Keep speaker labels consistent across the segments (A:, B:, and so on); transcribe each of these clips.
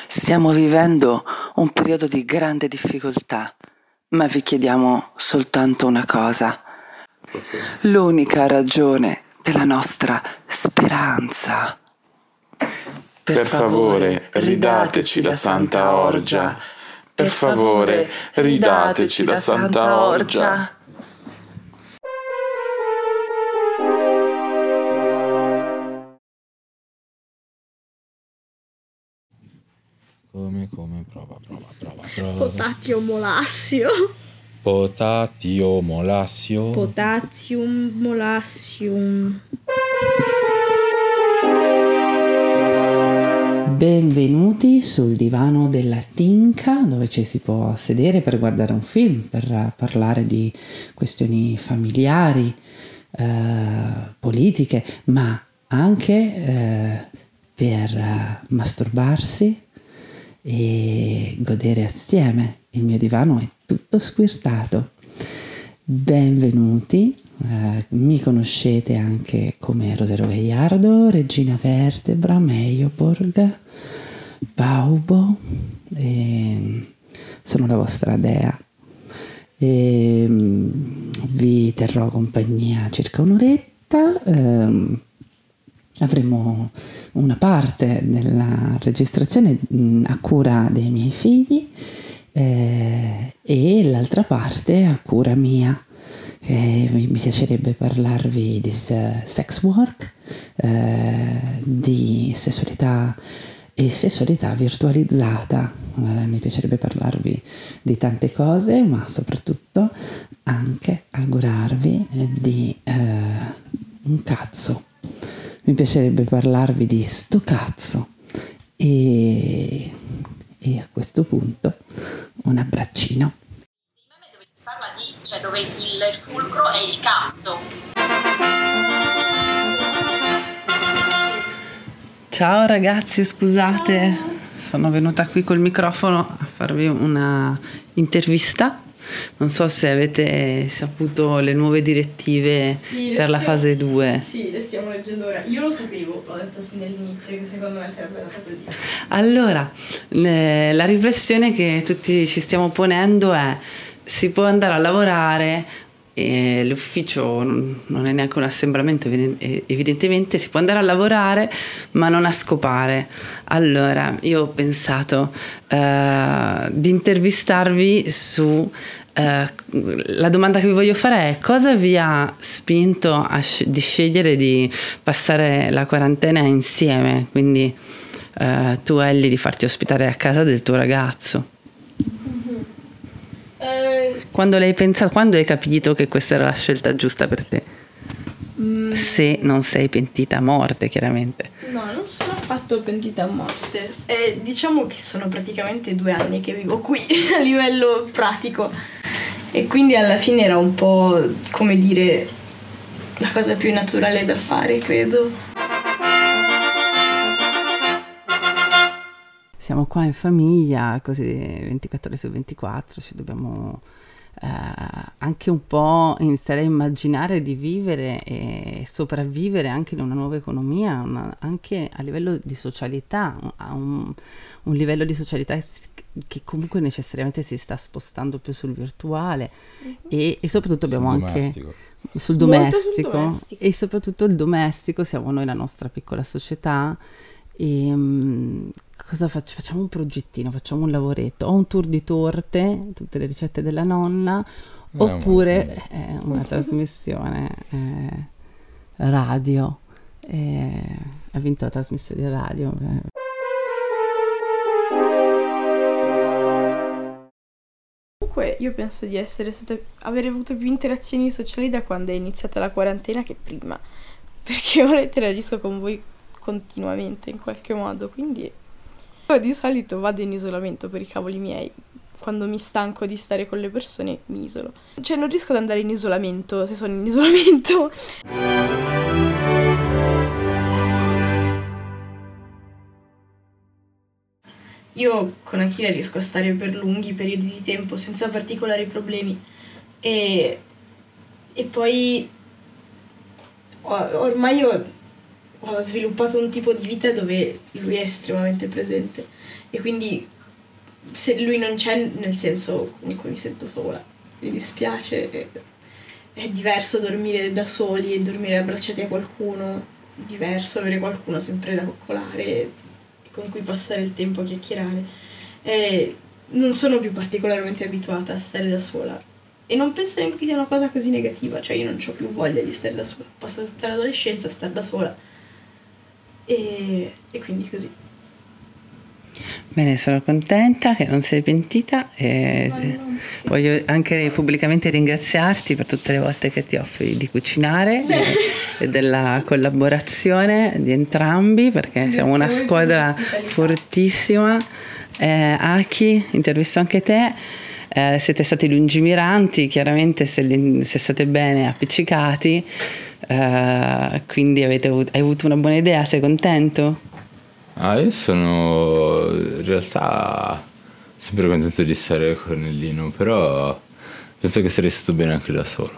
A: Stiamo vivendo un periodo di grande difficoltà, ma vi chiediamo soltanto una cosa. L'unica ragione della nostra speranza.
B: Per favore, ridateci la Santa Orgia. Per favore, ridateci la Santa Orgia. Come, prova.
C: Potatio molassio.
B: Potatio molassio.
C: Potassium molassium.
A: Benvenuti sul divano della Tinca, dove ci si può sedere per guardare un film, per parlare di questioni familiari, politiche, ma anche per masturbarsi e godere assieme. Il mio divano è tutto squirtato. Benvenuti, mi conoscete anche come Rosero Gagliardo, Regina Vertebra, Meioborg, Baubo, sono la vostra dea. Vi terrò compagnia circa un'oretta. Avremo una parte della registrazione a cura dei miei figli e l'altra parte a cura mia. Mi piacerebbe parlarvi di sex work, di sessualità e sessualità virtualizzata. Mi piacerebbe parlarvi di tante cose, ma soprattutto anche augurarvi di un cazzo. Mi piacerebbe parlarvi di sto cazzo e a questo punto un abbraccino.
D: Dove si parla di, cioè dove il fulcro è il cazzo.
A: Ciao ragazzi, scusate, sono venuta qui col microfono a farvi una intervista. Non so se avete saputo le nuove direttive per la fase 2.
C: Sì, le stiamo leggendo ora. Io lo sapevo, l'ho detto sin dall'inizio, che secondo me sarebbe andata così.
A: Allora, la riflessione che tutti ci stiamo ponendo è: si può andare a lavorare, l'ufficio non è neanche un assembramento, evidentemente si può andare a lavorare ma non a scopare. Allora, io ho pensato di intervistarvi su la domanda che vi voglio fare è: cosa vi ha spinto di scegliere di passare la quarantena insieme? Quindi tu, Ellie, di farti ospitare a casa del tuo ragazzo. Quando l'hai pensato, quando hai capito che questa era la scelta giusta per te? Se non sei pentita a morte, chiaramente.
C: No, non sono affatto pentita a morte. Diciamo che sono praticamente 2 anni che vivo qui a livello pratico. E quindi alla fine era un po', come dire, la cosa più naturale da fare, credo.
A: Siamo qua in famiglia, così 24 ore su 24, ci dobbiamo anche un po' iniziare a immaginare di vivere e sopravvivere anche in una nuova economia, anche a livello di socialità, a un livello di socialità che comunque necessariamente si sta spostando più sul virtuale e soprattutto abbiamo anche sul domestico e soprattutto il domestico, siamo noi, la nostra piccola società. E cosa facciamo? Un progettino, facciamo un lavoretto, o un tour di torte, tutte le ricette della nonna, oppure una trasmissione radio. Ha vinto la trasmissione radio.
C: Comunque io penso di aver avuto più interazioni sociali da quando è iniziata la quarantena che prima, perché ora interagisco con voi continuamente in qualche modo, quindi io di solito vado in isolamento per i cavoli miei. Quando mi stanco di stare con le persone mi isolo, cioè non riesco ad andare in isolamento se sono in isolamento. Io con Achille riesco a stare per lunghi periodi di tempo senza particolari problemi e poi ormai io ho sviluppato un tipo di vita dove lui è estremamente presente e quindi se lui non c'è, nel senso, comunque mi sento sola, mi dispiace, è diverso dormire da soli e dormire abbracciati a qualcuno, diverso avere qualcuno sempre da coccolare e con cui passare il tempo a chiacchierare, e non sono più particolarmente abituata a stare da sola e non penso neanche che sia una cosa così negativa, cioè io non ho più voglia di stare da sola, ho passato tutta l'adolescenza a stare da sola e quindi così.
A: Bene, sono contenta che non sei pentita e voglio anche pubblicamente ringraziarti per tutte le volte che ti offri di cucinare e della collaborazione di entrambi, perché siamo una squadra fortissima. Aki, intervisto anche te, siete stati lungimiranti, chiaramente se state bene appiccicati, quindi hai avuto una buona idea, sei contento?
B: Io sono in realtà sempre contento di stare con Lino, però penso che sarei stato bene anche da solo.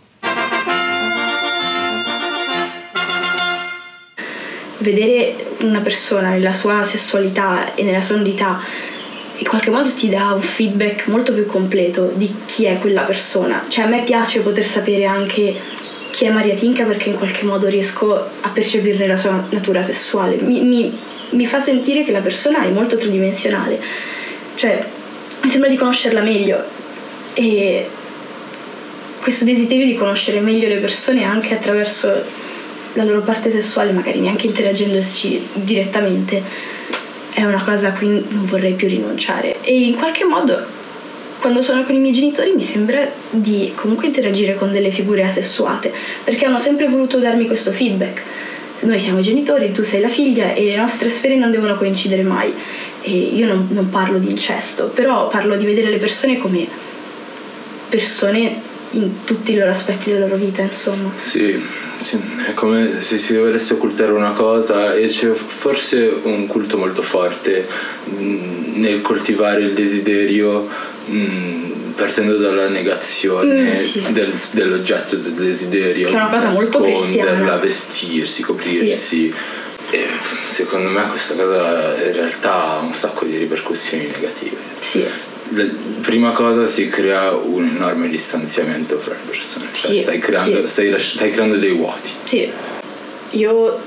C: Vedere una persona nella sua sessualità e nella sua nudità in qualche modo ti dà un feedback molto più completo di chi è quella persona. Cioè a me piace poter sapere anche chi è Maria Tinca, perché in qualche modo riesco a percepirne la sua natura sessuale. Mi fa sentire che la persona è molto tridimensionale, cioè mi sembra di conoscerla meglio, e questo desiderio di conoscere meglio le persone anche attraverso la loro parte sessuale, magari neanche interagendoci direttamente, è una cosa a cui non vorrei più rinunciare. E in qualche modo quando sono con i miei genitori mi sembra di comunque interagire con delle figure asessuate, perché hanno sempre voluto darmi questo feedback. Noi siamo i genitori, tu sei la figlia e le nostre sfere non devono coincidere mai. E io non parlo di incesto, però parlo di vedere le persone come persone in tutti i loro aspetti della loro vita, insomma.
B: Sì, è come se si volesse occultare una cosa, e c'è forse un culto molto forte nel coltivare il desiderio, partendo dalla negazione dell'oggetto del desiderio,
C: che è una cosa molto cristiana,
B: vestirsi, coprirsi. Sì. E secondo me questa cosa in realtà ha un sacco di ripercussioni negative.
C: Sì.
B: Prima cosa, si crea un enorme distanziamento fra le persone, cioè stai creando dei vuoti. Sì,
C: io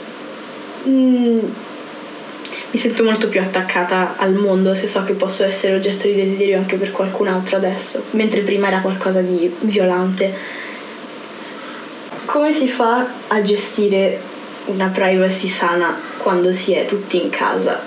C: mi sento molto più attaccata al mondo se so che posso essere oggetto di desiderio anche per qualcun altro adesso, mentre prima era qualcosa di violante. Come si fa a gestire una privacy sana quando si è tutti in casa?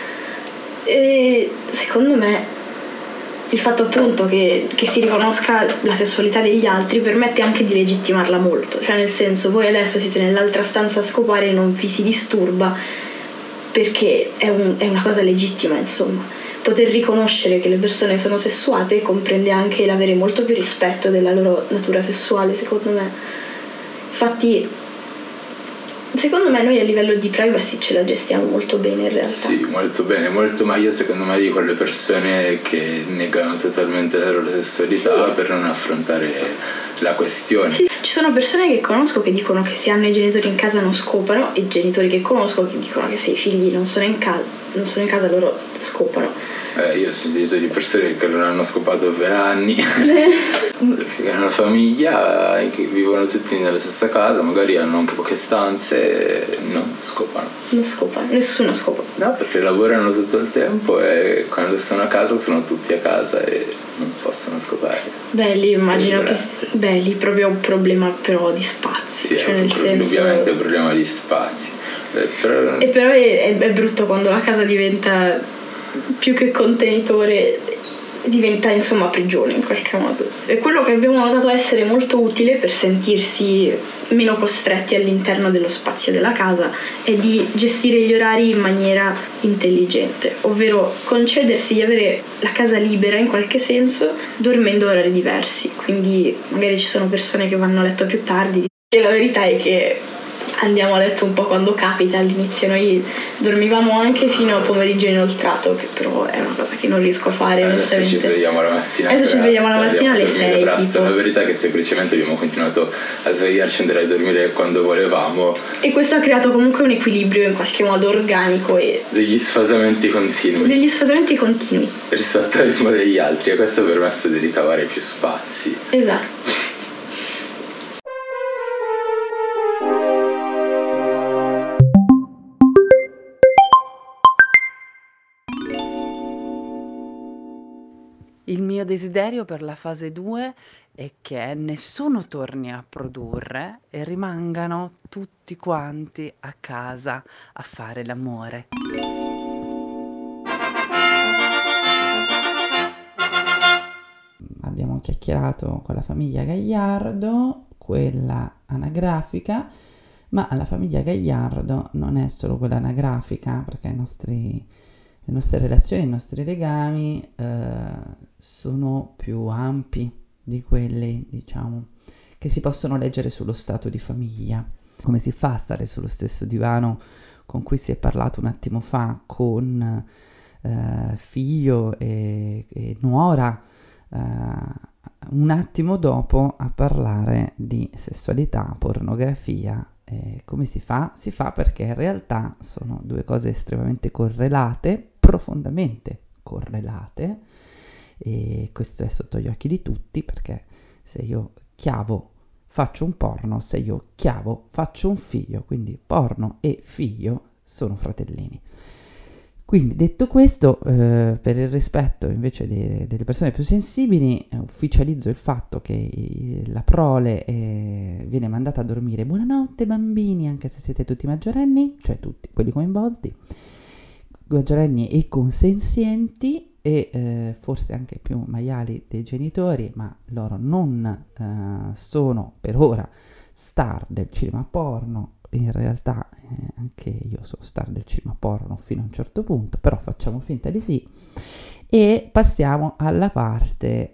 C: E secondo me il fatto appunto che si riconosca la sessualità degli altri permette anche di legittimarla molto, cioè nel senso, voi adesso siete nell'altra stanza a scopare e non vi si disturba perché è una cosa legittima, insomma. Poter riconoscere che le persone sono sessuate comprende anche l'avere molto più rispetto della loro natura sessuale, secondo me. Infatti secondo me noi a livello di privacy ce la gestiamo molto bene in realtà.
B: Sì, molto bene, molto meglio secondo me di quelle persone che negano totalmente la loro sessualità per non affrontare la questione.
C: Sì, ci sono persone che conosco che dicono che se hanno i genitori in casa non scopano, e genitori che conosco che dicono che se i figli non sono in casa loro scopano.
B: Io ho sentito di persone che non hanno scopato per anni perché hanno una famiglia, che vivono tutti nella stessa casa, magari hanno anche poche stanze e non scopano.
C: Non scopano, nessuno scopa.
B: No, perché lavorano tutto il tempo e quando sono a casa sono tutti a casa e non possono scopare.
C: Beh, lì immagino che lì proprio è un problema però di spazi.
B: Sì,
C: cioè nel senso,
B: ovviamente è un problema di spazi. Però
C: è brutto quando la casa diventa più che contenitore, diventa insomma prigione in qualche modo. E quello che abbiamo notato essere molto utile per sentirsi meno costretti all'interno dello spazio della casa è di gestire gli orari in maniera intelligente, ovvero concedersi di avere la casa libera in qualche senso dormendo a orari diversi. Quindi magari ci sono persone che vanno a letto più tardi e la verità è che andiamo a letto un po' quando capita. All'inizio noi dormivamo anche fino a pomeriggio inoltrato, che però è una cosa che non riesco a fare.
B: Adesso ci svegliamo la mattina.
C: Adesso ci svegliamo la mattina alle 6. Tipo.
B: La verità è che semplicemente abbiamo continuato a svegliarci e andare a dormire quando volevamo.
C: E questo ha creato comunque un equilibrio in qualche modo organico e
B: degli sfasamenti continui rispetto al ritmo degli altri, e questo ha permesso di ricavare più spazi.
C: Esatto.
A: Il mio desiderio per la fase 2 è che nessuno torni a produrre e rimangano tutti quanti a casa a fare l'amore. Abbiamo chiacchierato con la famiglia Gagliardo, quella anagrafica, ma la famiglia Gagliardo non è solo quella anagrafica, perché le nostre relazioni, i nostri legami sono più ampi di quelli, diciamo, che si possono leggere sullo stato di famiglia. Come si fa a stare sullo stesso divano con cui si è parlato un attimo fa con figlio e nuora, un attimo dopo a parlare di sessualità, pornografia? Come si fa? Si fa perché in realtà sono due cose estremamente correlate, profondamente correlate, e questo è sotto gli occhi di tutti, perché se io chiavo faccio un porno, se io chiavo faccio un figlio, quindi porno e figlio sono fratellini. Quindi detto questo, per il rispetto invece delle persone più sensibili, ufficializzo il fatto che la prole viene mandata a dormire. Buonanotte bambini, anche se siete tutti maggiorenni, cioè tutti quelli coinvolti, maggiorenni e consenzienti, e forse anche più maiali dei genitori, ma loro non sono per ora star del cinema porno. In realtà anche io sono star del cinema porno fino a un certo punto, però facciamo finta di sì, e passiamo alla parte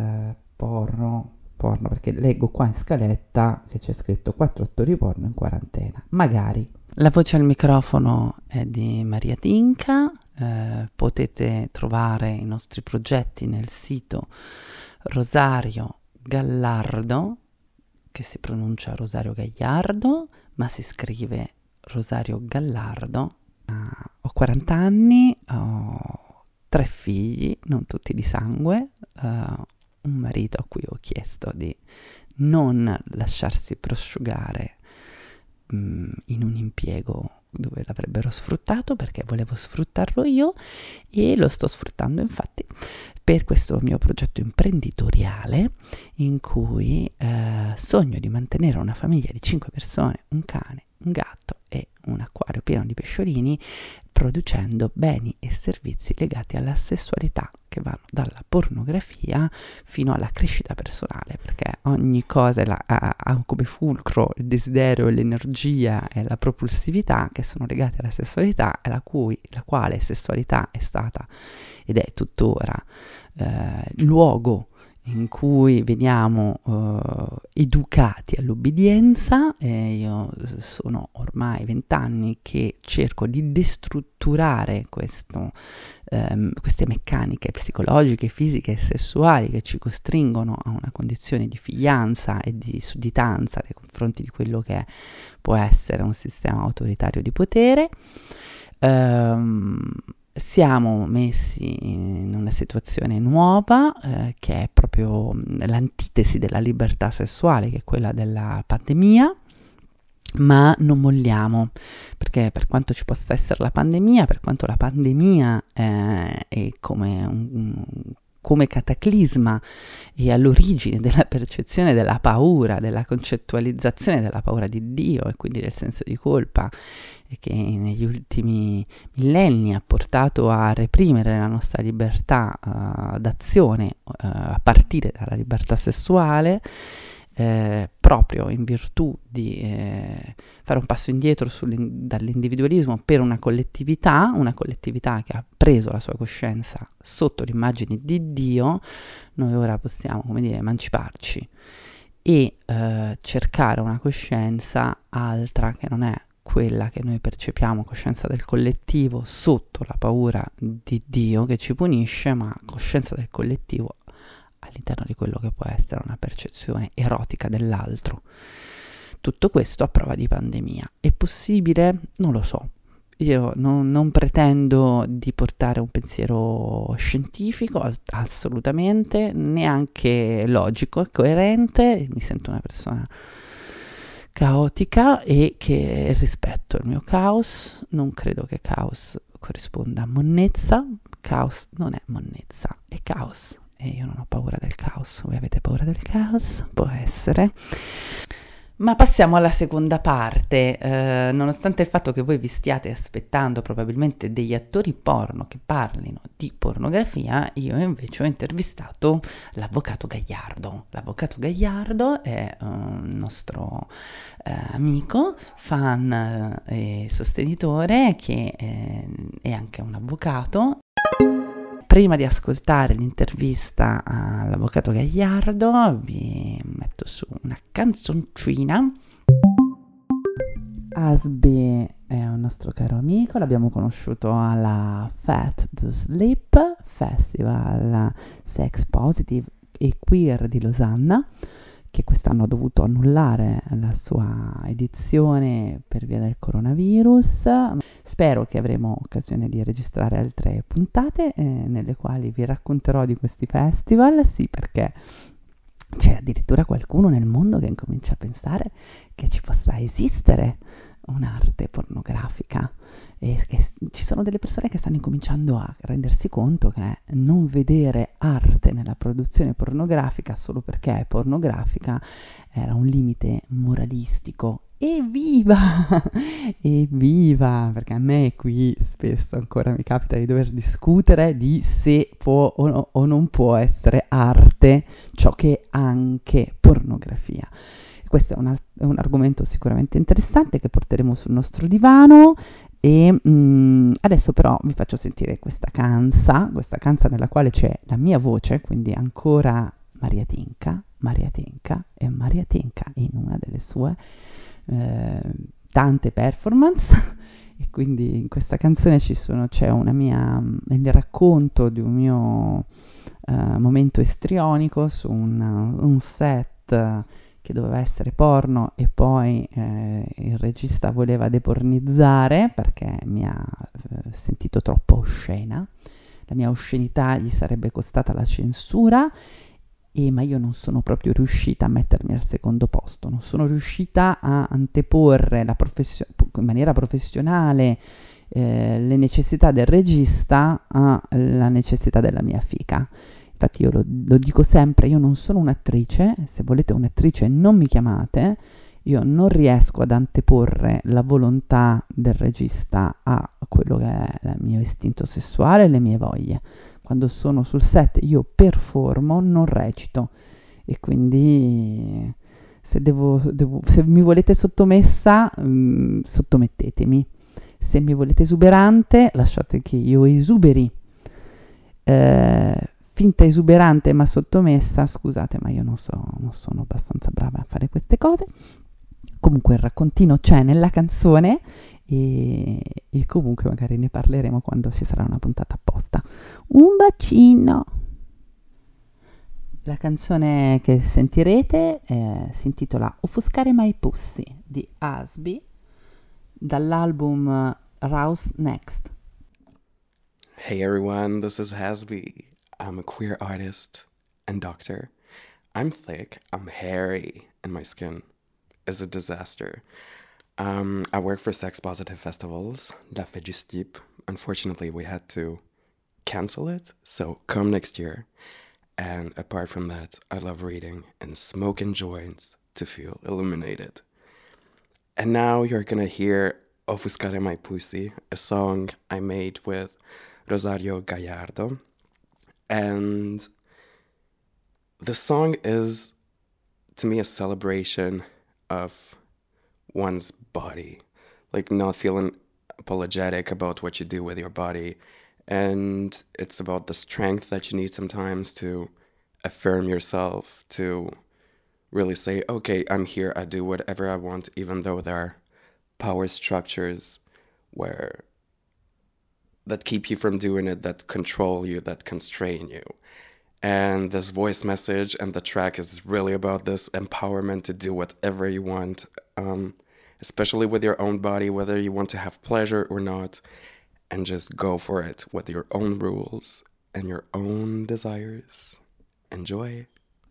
A: porno, perché leggo qua in scaletta che c'è scritto 4 attori porno in quarantena, magari. La voce al microfono è di Maria Tinca, potete trovare i nostri progetti nel sito Rosario Gallardo, che si pronuncia Rosario Gagliardo, ma si scrive Rosario Gallardo. Ho 40 anni, ho 3 figli, non tutti di sangue, un marito a cui ho chiesto di non lasciarsi prosciugare in un impiego dove l'avrebbero sfruttato, perché volevo sfruttarlo io, e lo sto sfruttando infatti per questo mio progetto imprenditoriale in cui sogno di mantenere una famiglia di 5 persone, un cane, un gatto e un acquario pieno di pesciolini, producendo beni e servizi legati alla sessualità, che vanno dalla pornografia fino alla crescita personale, perché ogni cosa ha come fulcro il desiderio, l'energia e la propulsività, che sono legate alla sessualità, e la quale sessualità è stata ed è tuttora il luogo in cui veniamo educati all'obbedienza. Io sono ormai 20 anni che cerco di destrutturare queste meccaniche psicologiche, fisiche e sessuali che ci costringono a una condizione di figlianza e di sudditanza nei confronti di quello che può essere un sistema autoritario di potere. Siamo messi in una situazione nuova che è proprio l'antitesi della libertà sessuale, che è quella della pandemia, ma non molliamo, perché per quanto ci possa essere la pandemia, per quanto la pandemia è come cataclisma e all'origine della percezione della paura, della concettualizzazione della paura di Dio e quindi del senso di colpa, e che negli ultimi millenni ha portato a reprimere la nostra libertà d'azione a partire dalla libertà sessuale, proprio in virtù di fare un passo indietro dall'individualismo per una collettività che ha preso la sua coscienza sotto l'immagine di Dio. Noi ora possiamo, emanciparci e cercare una coscienza altra che non è quella che noi percepiamo, coscienza del collettivo sotto la paura di Dio che ci punisce, ma coscienza del collettivo all'interno di quello che può essere una percezione erotica dell'altro. Tutto questo a prova di pandemia. È possibile? Non lo so. Io non pretendo di portare un pensiero scientifico, assolutamente, neanche logico e coerente. Mi sento una persona caotica e che rispetto il mio caos. Non credo che caos corrisponda a monnezza. Caos non è monnezza, è caos. E io non ho paura del caos. Voi avete paura del caos? Può essere. Ma passiamo alla seconda parte. Nonostante il fatto che voi vi stiate aspettando probabilmente degli attori porno che parlino di pornografia, io invece ho intervistato l'avvocato Gagliardo. L'avvocato Gagliardo è un nostro amico, fan e sostenitore che è anche un avvocato. Prima di ascoltare l'intervista all'avvocato Gagliardo vi metto su una canzoncina. Asbi è un nostro caro amico, l'abbiamo conosciuto alla Fat to Sleep Festival Sex Positive e Queer di Losanna, che quest'anno ha dovuto annullare la sua edizione per via del coronavirus. Spero che avremo occasione di registrare altre puntate nelle quali vi racconterò di questi festival, sì, perché c'è addirittura qualcuno nel mondo che incomincia a pensare che ci possa esistere un'arte pornografica e che ci sono delle persone che stanno incominciando a rendersi conto che non vedere arte nella produzione pornografica solo perché è pornografica era un limite moralistico. Evviva! Evviva! Perché a me qui spesso ancora mi capita di dover discutere di se può o non può essere arte ciò che è anche pornografia. Questo è un argomento sicuramente interessante che porteremo sul nostro divano e adesso però vi faccio sentire questa canza nella quale c'è la mia voce, quindi ancora Maria Tinca e Maria Tinca in una delle sue tante performance e quindi in questa canzone c'è il racconto di un mio momento istrionico su un set che doveva essere porno e poi il regista voleva depornizzare perché mi ha sentito troppo oscena. La mia oscenità gli sarebbe costata la censura, ma io non sono proprio riuscita a mettermi al secondo posto, non sono riuscita a anteporre in maniera professionale le necessità del regista alla necessità della mia fica. Infatti io lo dico sempre, io non sono un'attrice, se volete un'attrice non mi chiamate, io non riesco ad anteporre la volontà del regista a quello che è il mio istinto sessuale e le mie voglie. Quando sono sul set io performo, non recito e quindi se mi volete sottomessa, sottomettetemi. Se mi volete esuberante, lasciate che io esuberi. Finta esuberante ma sottomessa, scusate, ma io non sono abbastanza brava a fare queste cose. Comunque il raccontino c'è nella canzone e comunque magari ne parleremo quando ci sarà una puntata apposta. Un bacino! La canzone che sentirete si intitola Offuscare My Pussy di Asbi dall'album Rouse Next.
E: Hey everyone, this is Hasby. I'm a queer artist and doctor. I'm thick, I'm hairy, and my skin is a disaster. I work for sex positive festivals, La Fête du Slip. Unfortunately, we had to cancel it, so come next year. And apart from that, I love reading and smoking joints to feel illuminated. And now you're gonna hear Offuscare My Pussy, a song I made with Rosario Gallardo. And the song is, to me, a celebration of one's body, like not feeling apologetic about what you do with your body. And it's about the strength that you need sometimes to affirm yourself, to really say, okay, I'm here, I do whatever I want, even though there are power structures that keep you from doing it, that control you, that constrain you. And this voice message and the track is really about this empowerment to do whatever you want, especially with your own body, whether you want to have pleasure or not, and just go for it with your own rules and your own desires. Enjoy.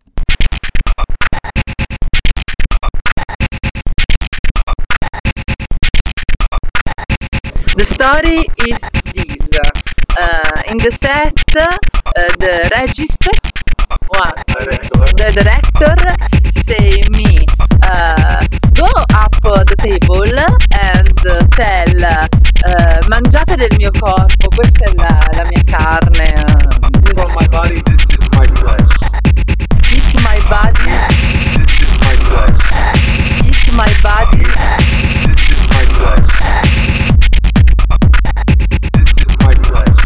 F: The story is this. In the set, the regist, the director say me, go up the table and tell, mangiate del mio corpo, questa è la mia carne.
G: This is my body, this is my flesh.
F: Eat my body.
G: This is my flesh.
F: Eat my body.
G: This is my flesh. This is my flesh.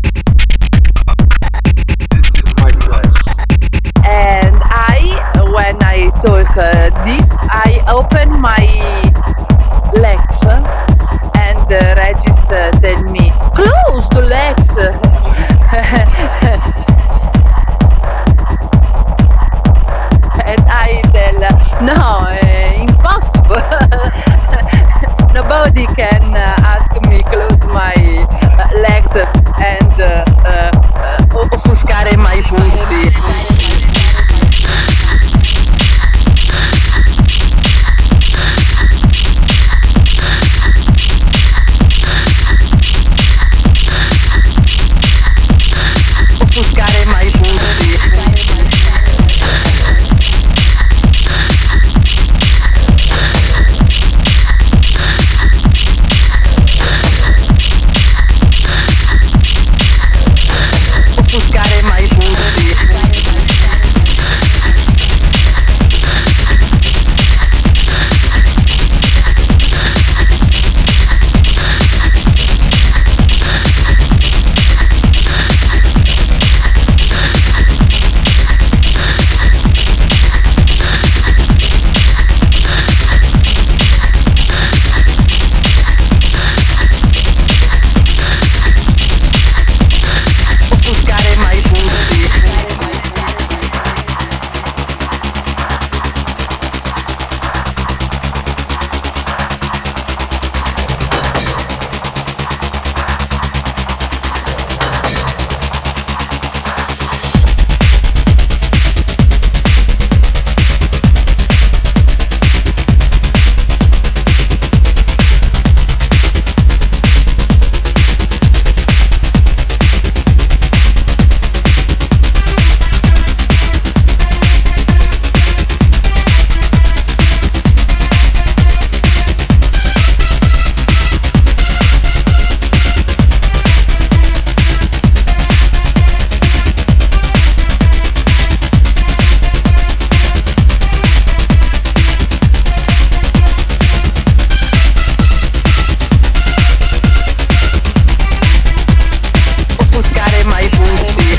G: This is my flesh.
F: And when I talk this, I open my legs and the register tell me, close the legs. And I tell, no, impossible. Nobody can ask me close my legs and offuscare my pussy. Offuscare my pussy. Offuscare my pussy. Offuscare my pussy. Offuscare my pussy.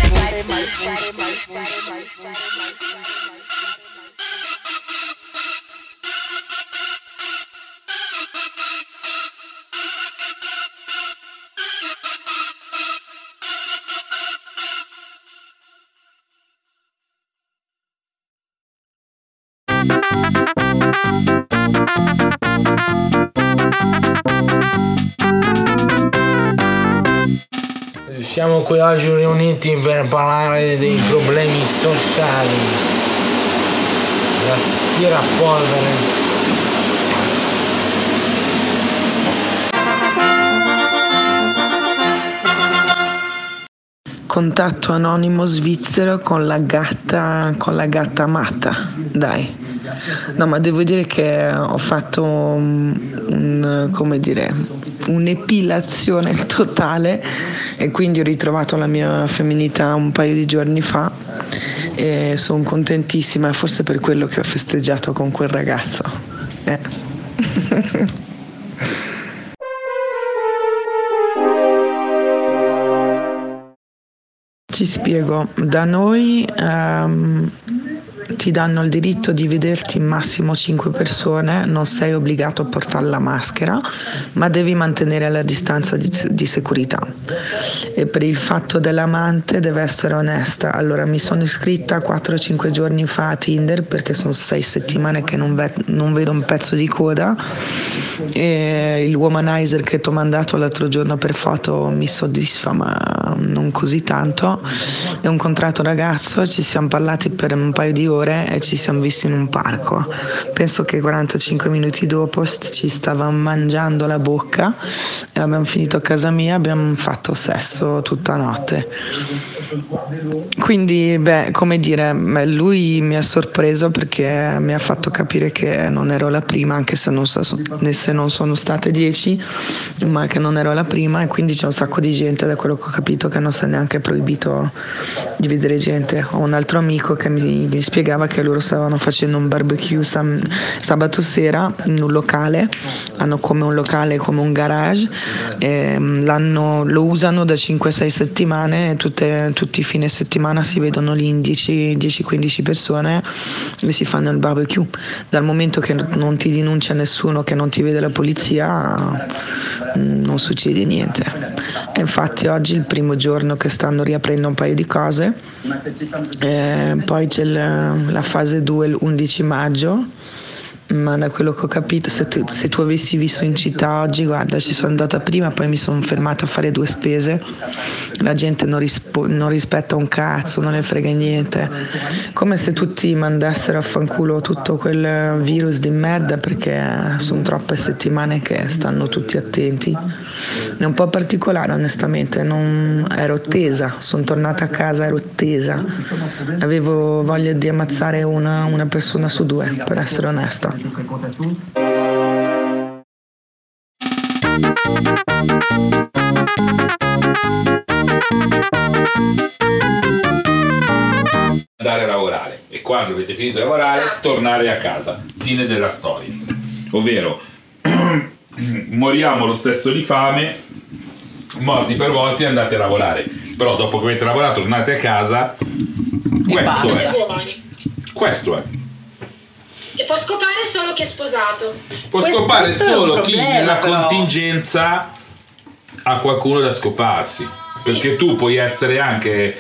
H: Siamo qui oggi riuniti per parlare dei problemi sociali, l'aspirapolvere.
I: Contatto anonimo svizzero con la gatta matta, dai. No, ma devo dire che ho fatto un'epilazione totale e quindi ho ritrovato la mia femminilità un paio di giorni fa e sono contentissima, forse per quello che ho festeggiato con quel ragazzo. Ci spiego, da noi ti danno il diritto di vederti massimo 5 persone, non sei obbligato a portare la maschera, ma devi mantenere la distanza di sicurezza. E per il fatto dell'amante deve essere onesta. Allora mi sono iscritta 4-5 giorni fa a Tinder perché sono 6 settimane che non vedo un pezzo di coda, e il womanizer che ti ho mandato l'altro giorno per foto mi soddisfa ma non così tanto. Ho incontrato un ragazzo, ci siamo parlati per un paio di ore e ci siamo visti in un parco. Penso che 45 minuti dopo ci stavamo mangiando la bocca e abbiamo finito a casa mia, abbiamo fatto sesso tutta notte. Quindi come dire, lui mi ha sorpreso perché mi ha fatto capire che non ero la prima, anche se non sono state 10, ma che non ero la prima, e quindi c'è un sacco di gente, da quello che ho capito, che non si è neanche proibito di vedere gente. Ho un altro amico che mi spiegava che loro stavano facendo un barbecue sabato sera in un locale, hanno come un locale, come un garage, e lo usano da 5-6 settimane, e tutti i fine settimana si vedono lì in 10-15 persone e si fanno il barbecue. Dal momento che non ti denuncia nessuno, che non ti vede la polizia, non succede niente. E infatti oggi è il primo giorno che stanno riaprendo un paio di cose, poi c'è la fase 2 l'11 maggio, ma da quello che ho capito, se tu avessi visto in città oggi, guarda, ci sono andata prima, poi mi sono fermata a fare 2 spese, la gente non rispetta un cazzo, non ne frega niente, come se tutti mandassero a fanculo tutto quel virus di merda, perché sono troppe settimane che stanno tutti attenti. È un po' particolare, onestamente, ero tesa, sono tornata a casa, ero tesa, avevo voglia di ammazzare una persona su 2, per essere onesta.
J: Andare a lavorare, e quando avete finito di lavorare tornare a casa, fine della storia. Ovvero moriamo lo stesso di fame, morti per volti, andate a lavorare, però dopo che avete lavorato tornate a casa. Questo è.
K: E può scopare solo chi è sposato.
J: Può scopare solo chi nella contingenza ha qualcuno da scoparsi. Sì. Perché tu puoi essere anche,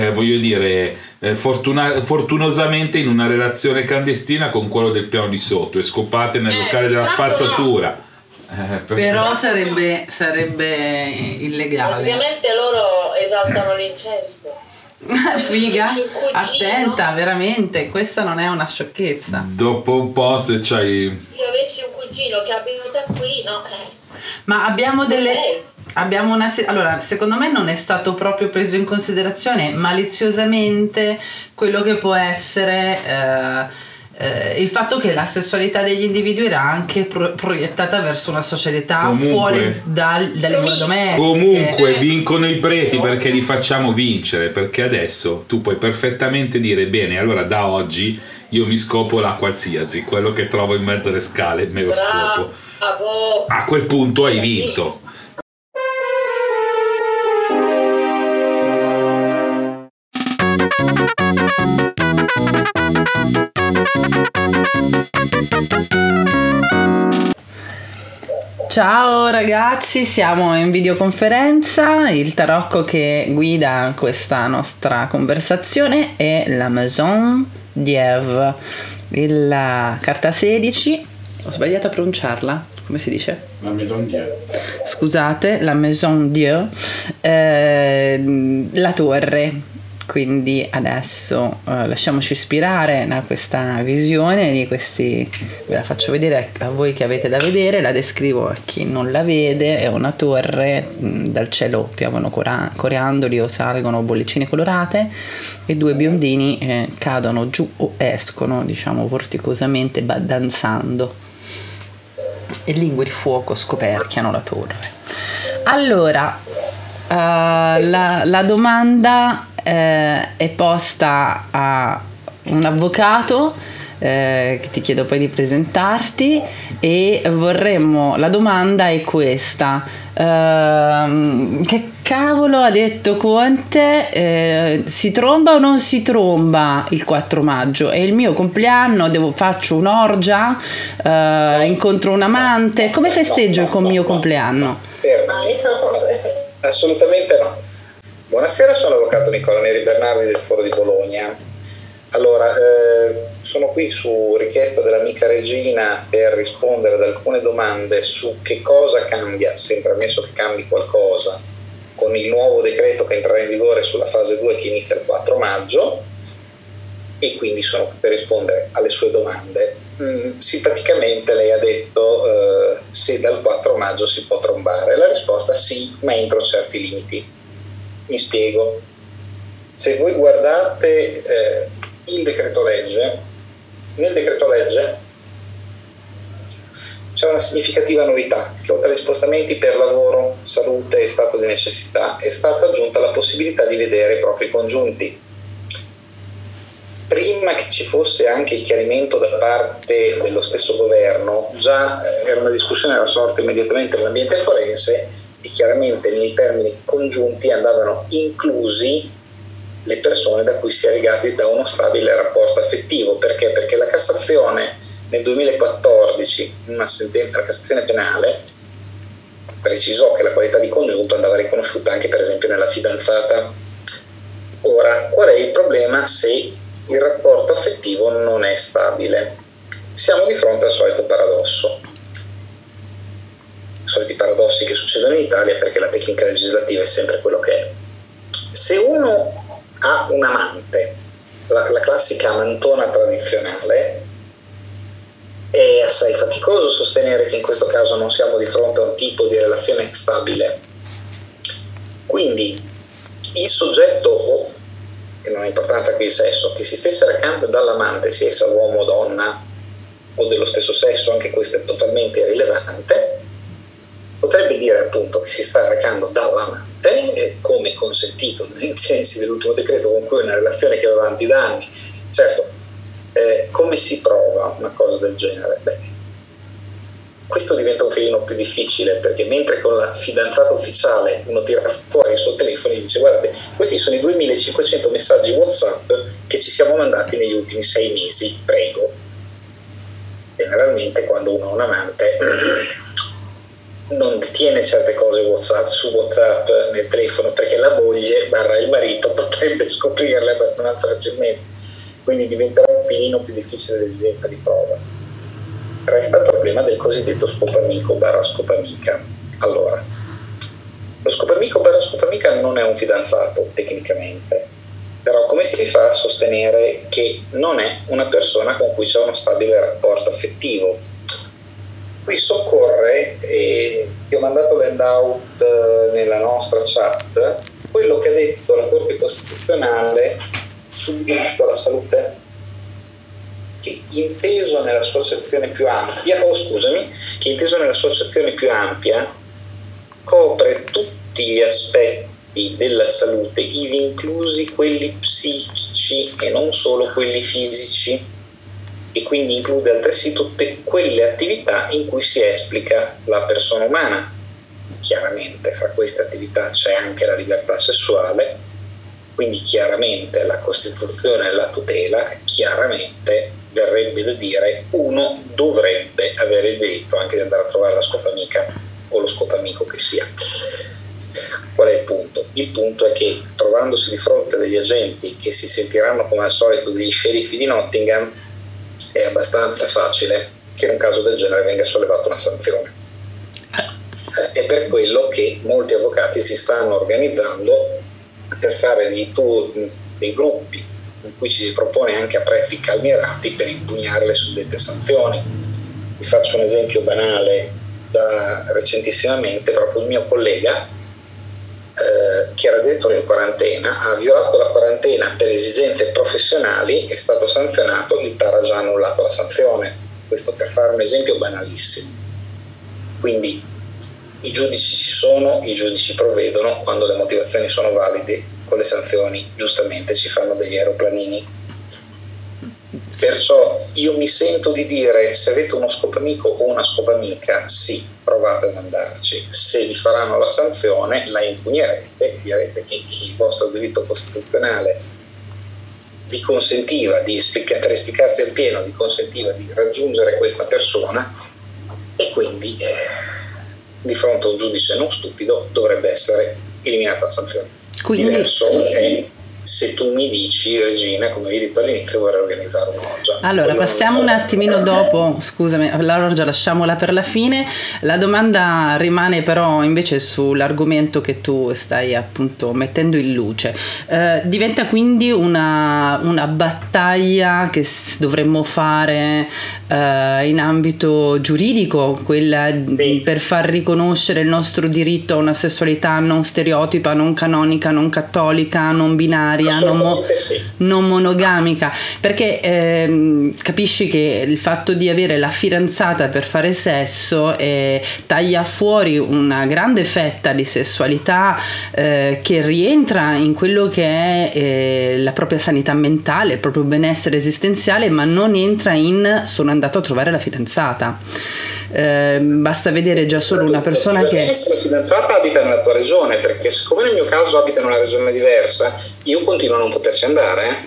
J: fortunosamente in una relazione clandestina con quello del piano di sotto e scopate nel locale della spazzatura.
A: Però sarebbe illegale.
K: Ovviamente loro esaltano l'incesto.
A: Figa, attenta, veramente, questa non è una sciocchezza.
J: Dopo un po', se c'hai,
K: io avessi un cugino che abita qui, no?
A: Ma abbiamo allora, secondo me non è stato proprio preso in considerazione maliziosamente quello che può essere il fatto che la sessualità degli individui era anche proiettata verso una socialità fuori dalle mura domestiche.
J: Comunque vincono i preti perché li facciamo vincere, perché adesso tu puoi perfettamente dire bene, allora da oggi io mi scopo la qualsiasi, quello che trovo in mezzo alle scale me lo scopo. A quel punto hai vinto.
A: Ciao ragazzi, siamo in videoconferenza, il tarocco che guida questa nostra conversazione è la Maison Dieu, la carta 16, ho sbagliato a pronunciarla, come si dice?
J: La Maison Dieu.
A: Scusate, la Maison Dieu, la torre. Quindi adesso lasciamoci ispirare da questa visione di questi, ve la faccio vedere a voi che avete da vedere, la descrivo a chi non la vede. È una torre, dal cielo piovono coriandoli o salgono bollicine colorate e 2 biondini cadono giù o escono, diciamo vorticosamente, danzando, e lingue di fuoco scoperchiano la torre. Allora, la domanda è posta a un avvocato che ti chiedo poi di presentarti, e la domanda è questa: che cavolo ha detto Conte? Si tromba o non si tromba il 4 maggio? È il mio compleanno, faccio un'orgia, incontro un amante, come festeggio il mio compleanno?
L: Assolutamente no. Buonasera, sono l'avvocato Nicola Neri Bernardi del Foro di Bologna. Allora, sono qui su richiesta dell'amica Regina per rispondere ad alcune domande su che cosa cambia, sempre ammesso che cambi qualcosa, con il nuovo decreto che entrerà in vigore sulla fase 2 che inizia il 4 maggio, e quindi sono qui per rispondere alle sue domande. Simpaticamente lei ha detto se dal 4 maggio si può trombare. La risposta sì, ma entro certi limiti. Mi spiego. Se voi guardate il decreto legge, nel decreto legge c'è una significativa novità, che oltre agli spostamenti per lavoro, salute e stato di necessità è stata aggiunta la possibilità di vedere i propri congiunti. Prima che ci fosse anche il chiarimento da parte dello stesso governo, già era una discussione alla sorte immediatamente nell'ambiente forense, e chiaramente nei termini congiunti andavano inclusi le persone da cui si è legati da uno stabile rapporto affettivo. Perché? Perché la Cassazione nel 2014, in una sentenza della Cassazione penale, precisò che la qualità di congiunto andava riconosciuta anche per esempio nella fidanzata. Ora, qual è il problema se il rapporto affettivo non è stabile? Siamo di fronte al solito paradosso. I soliti paradossi che succedono in Italia, perché la tecnica legislativa è sempre quello che è. Se uno ha un amante, la classica amantona tradizionale, è assai faticoso sostenere che in questo caso non siamo di fronte a un tipo di relazione stabile. Quindi il soggetto, e non ha importanza qui il sesso, che si stesse recando dall'amante, sia essa uomo o donna o dello stesso sesso, anche questo è totalmente irrilevante, potrebbe dire appunto che si sta recando dall'amante, come consentito nei sensi dell'ultimo decreto, con cui una relazione che va avanti da anni. Certo, come si prova una cosa del genere? Beh, questo diventa un filino più difficile, perché mentre con la fidanzata ufficiale uno tira fuori il suo telefono e dice: guardate, questi sono i 2500 messaggi WhatsApp che ci siamo mandati negli ultimi 6 mesi, prego. Generalmente quando uno ha un amante non detiene certe cose su WhatsApp nel telefono, perché la moglie / il marito potrebbe scoprirle abbastanza facilmente, quindi diventerà un filino più difficile l'esigenza di prova. Resta il problema del cosiddetto scopamico / scopamica. Allora, lo scopamico / scopamica non è un fidanzato tecnicamente, però come si fa a sostenere che non è una persona con cui c'è uno stabile rapporto affettivo? Qui soccorre, e vi ho mandato l'handout nella nostra chat, quello che ha detto la Corte Costituzionale sul diritto alla salute, che inteso nella sua accezione più ampia, copre tutti gli aspetti della salute, ivi inclusi quelli psichici e non solo quelli fisici, e quindi include altresì tutte quelle attività in cui si esplica la persona umana. Chiaramente fra queste attività c'è anche la libertà sessuale, quindi chiaramente la Costituzione e la tutela, chiaramente verrebbe da dire uno dovrebbe avere il diritto anche di andare a trovare la scopamica o lo scopamico che sia. Qual è il punto? Il punto è che, trovandosi di fronte a degli agenti che si sentiranno come al solito degli sceriffi di Nottingham, è abbastanza facile che in un caso del genere venga sollevata una sanzione. È per quello che molti avvocati si stanno organizzando per fare dei gruppi in cui ci si propone anche a prezzi calmierati per impugnare le suddette sanzioni. Vi faccio un esempio banale da recentissimamente. Proprio il mio collega, che era addirittura in quarantena, ha violato la quarantena per esigenze professionali, è stato sanzionato, il TAR ha già annullato la sanzione. Questo per fare un esempio banalissimo. Quindi i giudici ci sono, i giudici provvedono, quando le motivazioni sono valide, con le sanzioni giustamente si fanno degli aeroplanini. Perciò io mi sento di dire, se avete uno scopamico o una scopamica, sì, provate ad andarci. Se vi faranno la sanzione, la impugnerete e direte che il vostro diritto costituzionale vi consentiva per esplicarsi al pieno, vi consentiva di raggiungere questa persona, e quindi di fronte a un giudice non stupido dovrebbe essere eliminata la sanzione.
A: Quindi...
L: Diverso è se tu mi dici, Regina, come vi detto all'inizio, vorrei organizzare un'orgia.
A: Allora, passiamo un attimino dopo, scusami, l'orgia lasciamola per la fine. La domanda rimane però invece sull'argomento che tu stai appunto mettendo in luce. Diventa quindi una battaglia che dovremmo fare in ambito giuridico, quella per far riconoscere il nostro diritto a una sessualità non stereotipa, non canonica, non cattolica, non binaria, non monogamica, perché capisci che il fatto di avere la fidanzata per fare sesso taglia fuori una grande fetta di sessualità che rientra in quello che è la propria sanità mentale, il proprio benessere esistenziale, ma non entra in sono andato a trovare la fidanzata. Basta vedere già solo una persona che...
L: Se la fidanzata abita nella tua regione, perché siccome nel mio caso abita in una regione diversa, io continuo a non poterci andare.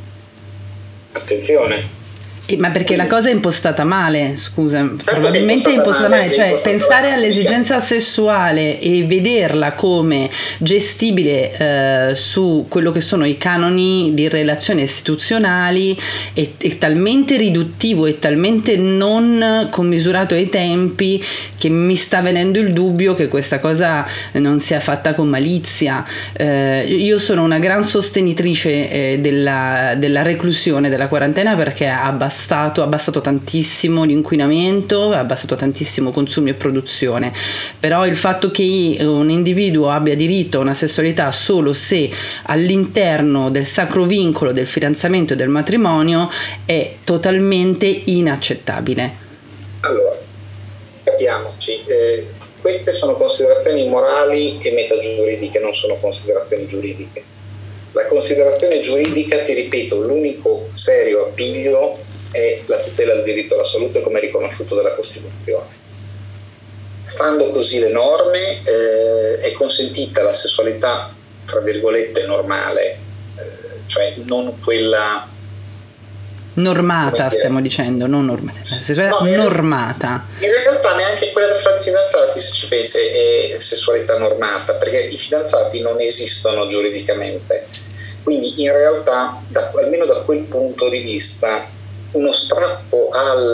L: Attenzione.
A: Ma perché la cosa è impostata male, scusa, probabilmente è impostata male, cioè pensare all'esigenza sessuale e vederla come gestibile su quello che sono i canoni di relazioni istituzionali è talmente riduttivo e talmente non commisurato ai tempi che mi sta venendo il dubbio che questa cosa non sia fatta con malizia. Io sono una gran sostenitrice della reclusione, della quarantena, perché ha abbassato tantissimo l'inquinamento, ha abbassato tantissimo consumi e produzione, però il fatto che un individuo abbia diritto a una sessualità solo se all'interno del sacro vincolo del fidanzamento e del matrimonio è totalmente inaccettabile.
L: Allora, capiamoci, queste sono considerazioni morali e metagiuridiche, non sono considerazioni giuridiche. La considerazione giuridica, ti ripeto, l'unico serio appiglio è la tutela del diritto alla salute come riconosciuto dalla Costituzione. Stando così le norme, è consentita la sessualità, tra virgolette, normale, cioè non quella...
A: Normata, stiamo dicendo, non normata, normata.
L: In realtà neanche quella fra i fidanzati, se ci pensi, è sessualità normata, perché i fidanzati non esistono giuridicamente. Quindi in realtà, almeno da quel punto di vista, uno strappo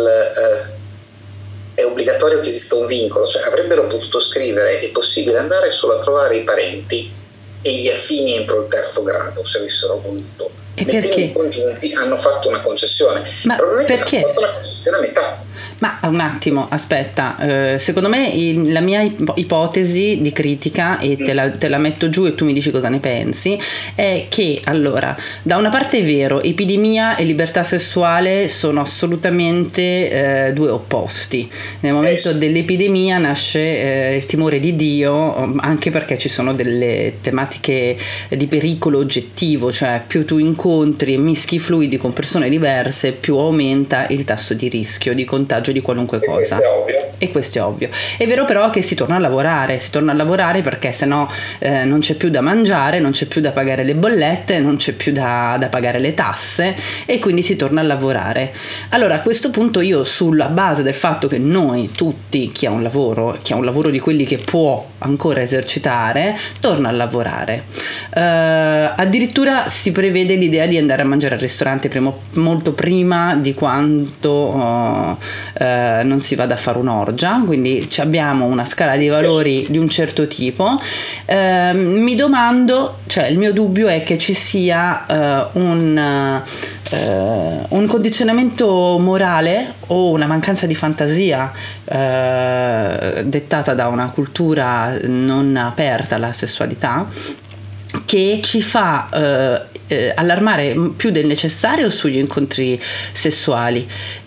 L: è obbligatorio che esista un vincolo, cioè avrebbero potuto scrivere è possibile andare solo a trovare i parenti e gli affini entro il 3° grado, se avessero voluto.
A: E perché?
L: I congiunti hanno fatto una concessione.
A: Ma
L: probabilmente
A: perché?
L: hanno fatto una concessione a metà.
A: Ma un attimo, aspetta, secondo me la mia ipotesi di critica, e te la metto giù e tu mi dici cosa ne pensi, è che allora, da una parte è vero, epidemia e libertà sessuale sono assolutamente due opposti. Nel momento dell'epidemia nasce il timore di Dio, anche perché ci sono delle tematiche di pericolo oggettivo, cioè più tu incontri e mischi fluidi con persone diverse, più aumenta il tasso di rischio di contagio di qualunque cosa. E questo è ovvio. È vero però che si torna a lavorare perché sennò non c'è più da mangiare, non c'è più da pagare le bollette, non c'è più da pagare le tasse, e quindi si torna a lavorare. Allora a questo punto io, sulla base del fatto che noi tutti, chi ha un lavoro di quelli che può ancora esercitare, torna a lavorare. Addirittura si prevede l'idea di andare a mangiare al ristorante molto prima di quanto non si vada a fare un'orgia, quindi abbiamo una scala di valori di un certo tipo. Mi domando, cioè il mio dubbio è che ci sia un condizionamento morale o una mancanza di fantasia dettata da una cultura non aperta alla sessualità, che ci fa allarmare più del necessario sugli incontri sessuali,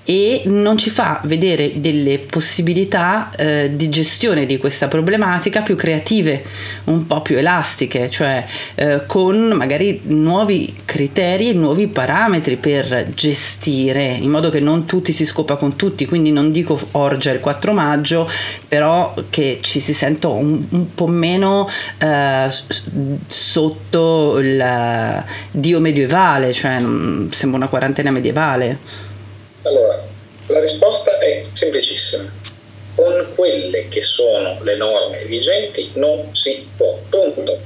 A: e non ci fa vedere delle possibilità di gestione di questa problematica più creative, un po' più elastiche, cioè con magari nuovi criteri e nuovi parametri per gestire, in modo che non tutti si scopa con tutti. Quindi non dico orgia il 4 maggio, però che ci si senta un po' meno sotto il dio medievale, cioè sembra una quarantena medievale.
L: Allora, la risposta è semplicissima. Con quelle che sono le norme vigenti non si può, punto.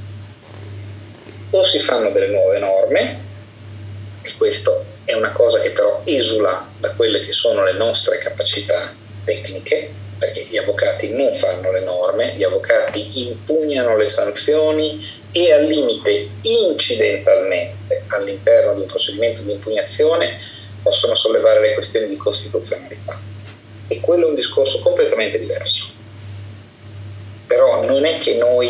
L: O si fanno delle nuove norme, e questo è una cosa che però esula da quelle che sono le nostre capacità tecniche, perché gli avvocati non fanno le norme, gli avvocati impugnano le sanzioni e al limite incidentalmente all'interno di un procedimento di impugnazione possono sollevare le questioni di costituzionalità, e quello è un discorso completamente diverso. Però non è che noi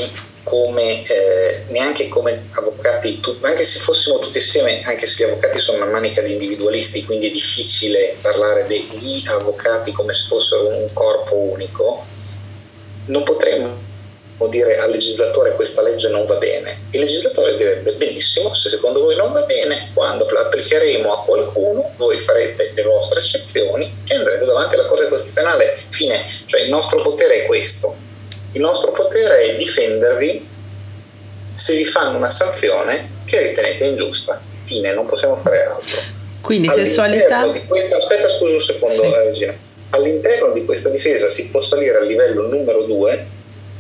L: neanche come avvocati, anche se fossimo tutti insieme, anche se gli avvocati sono una manica di individualisti, quindi è difficile parlare degli avvocati come se fossero un corpo unico, non potremmo dire al legislatore questa legge non va bene. Il legislatore direbbe benissimo, se secondo voi non va bene, quando la applicheremo a qualcuno voi farete le vostre eccezioni e andrete davanti alla Corte Costituzionale, fine. Cioè il nostro potere è questo, il nostro potere è difendervi se vi fanno una sanzione che ritenete ingiusta, fine, non possiamo fare altro.
A: Quindi sessualità
L: di questa, aspetta scusa un secondo, sì. Regina, all'interno di questa difesa si può salire al livello numero 2,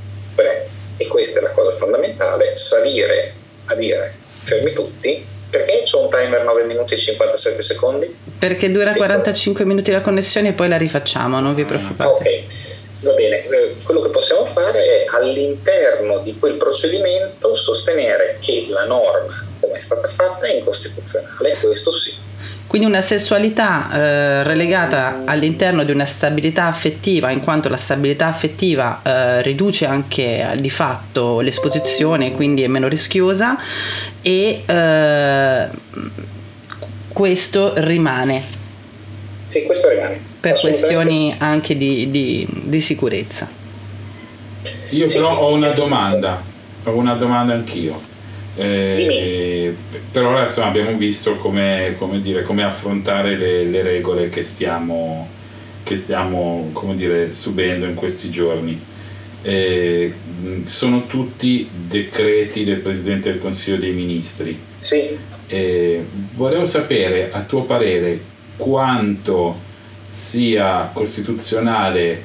L: e questa è la cosa fondamentale, salire a dire fermi tutti, perché c'è un timer 9 minuti e 57 secondi?
A: Perché dura 45 minuti la connessione e poi la rifacciamo, non vi preoccupate.
L: Ok, va bene, quello che possiamo fare è all'interno di quel procedimento sostenere che la norma come è stata fatta è incostituzionale, questo sì.
A: Quindi una sessualità relegata all'interno di una stabilità affettiva, in quanto la stabilità affettiva riduce anche di fatto l'esposizione, quindi è meno rischiosa, e questo rimane.
L: Sì, questo rimane.
A: Per questioni anche di sicurezza.
J: Io però ho una domanda anch'io. Però insomma, abbiamo visto come affrontare le regole che stiamo come dire, subendo in questi giorni. Sono tutti decreti del Presidente del Consiglio dei Ministri.
L: Sì.
J: Volevo sapere, a tuo parere, quanto sia costituzionale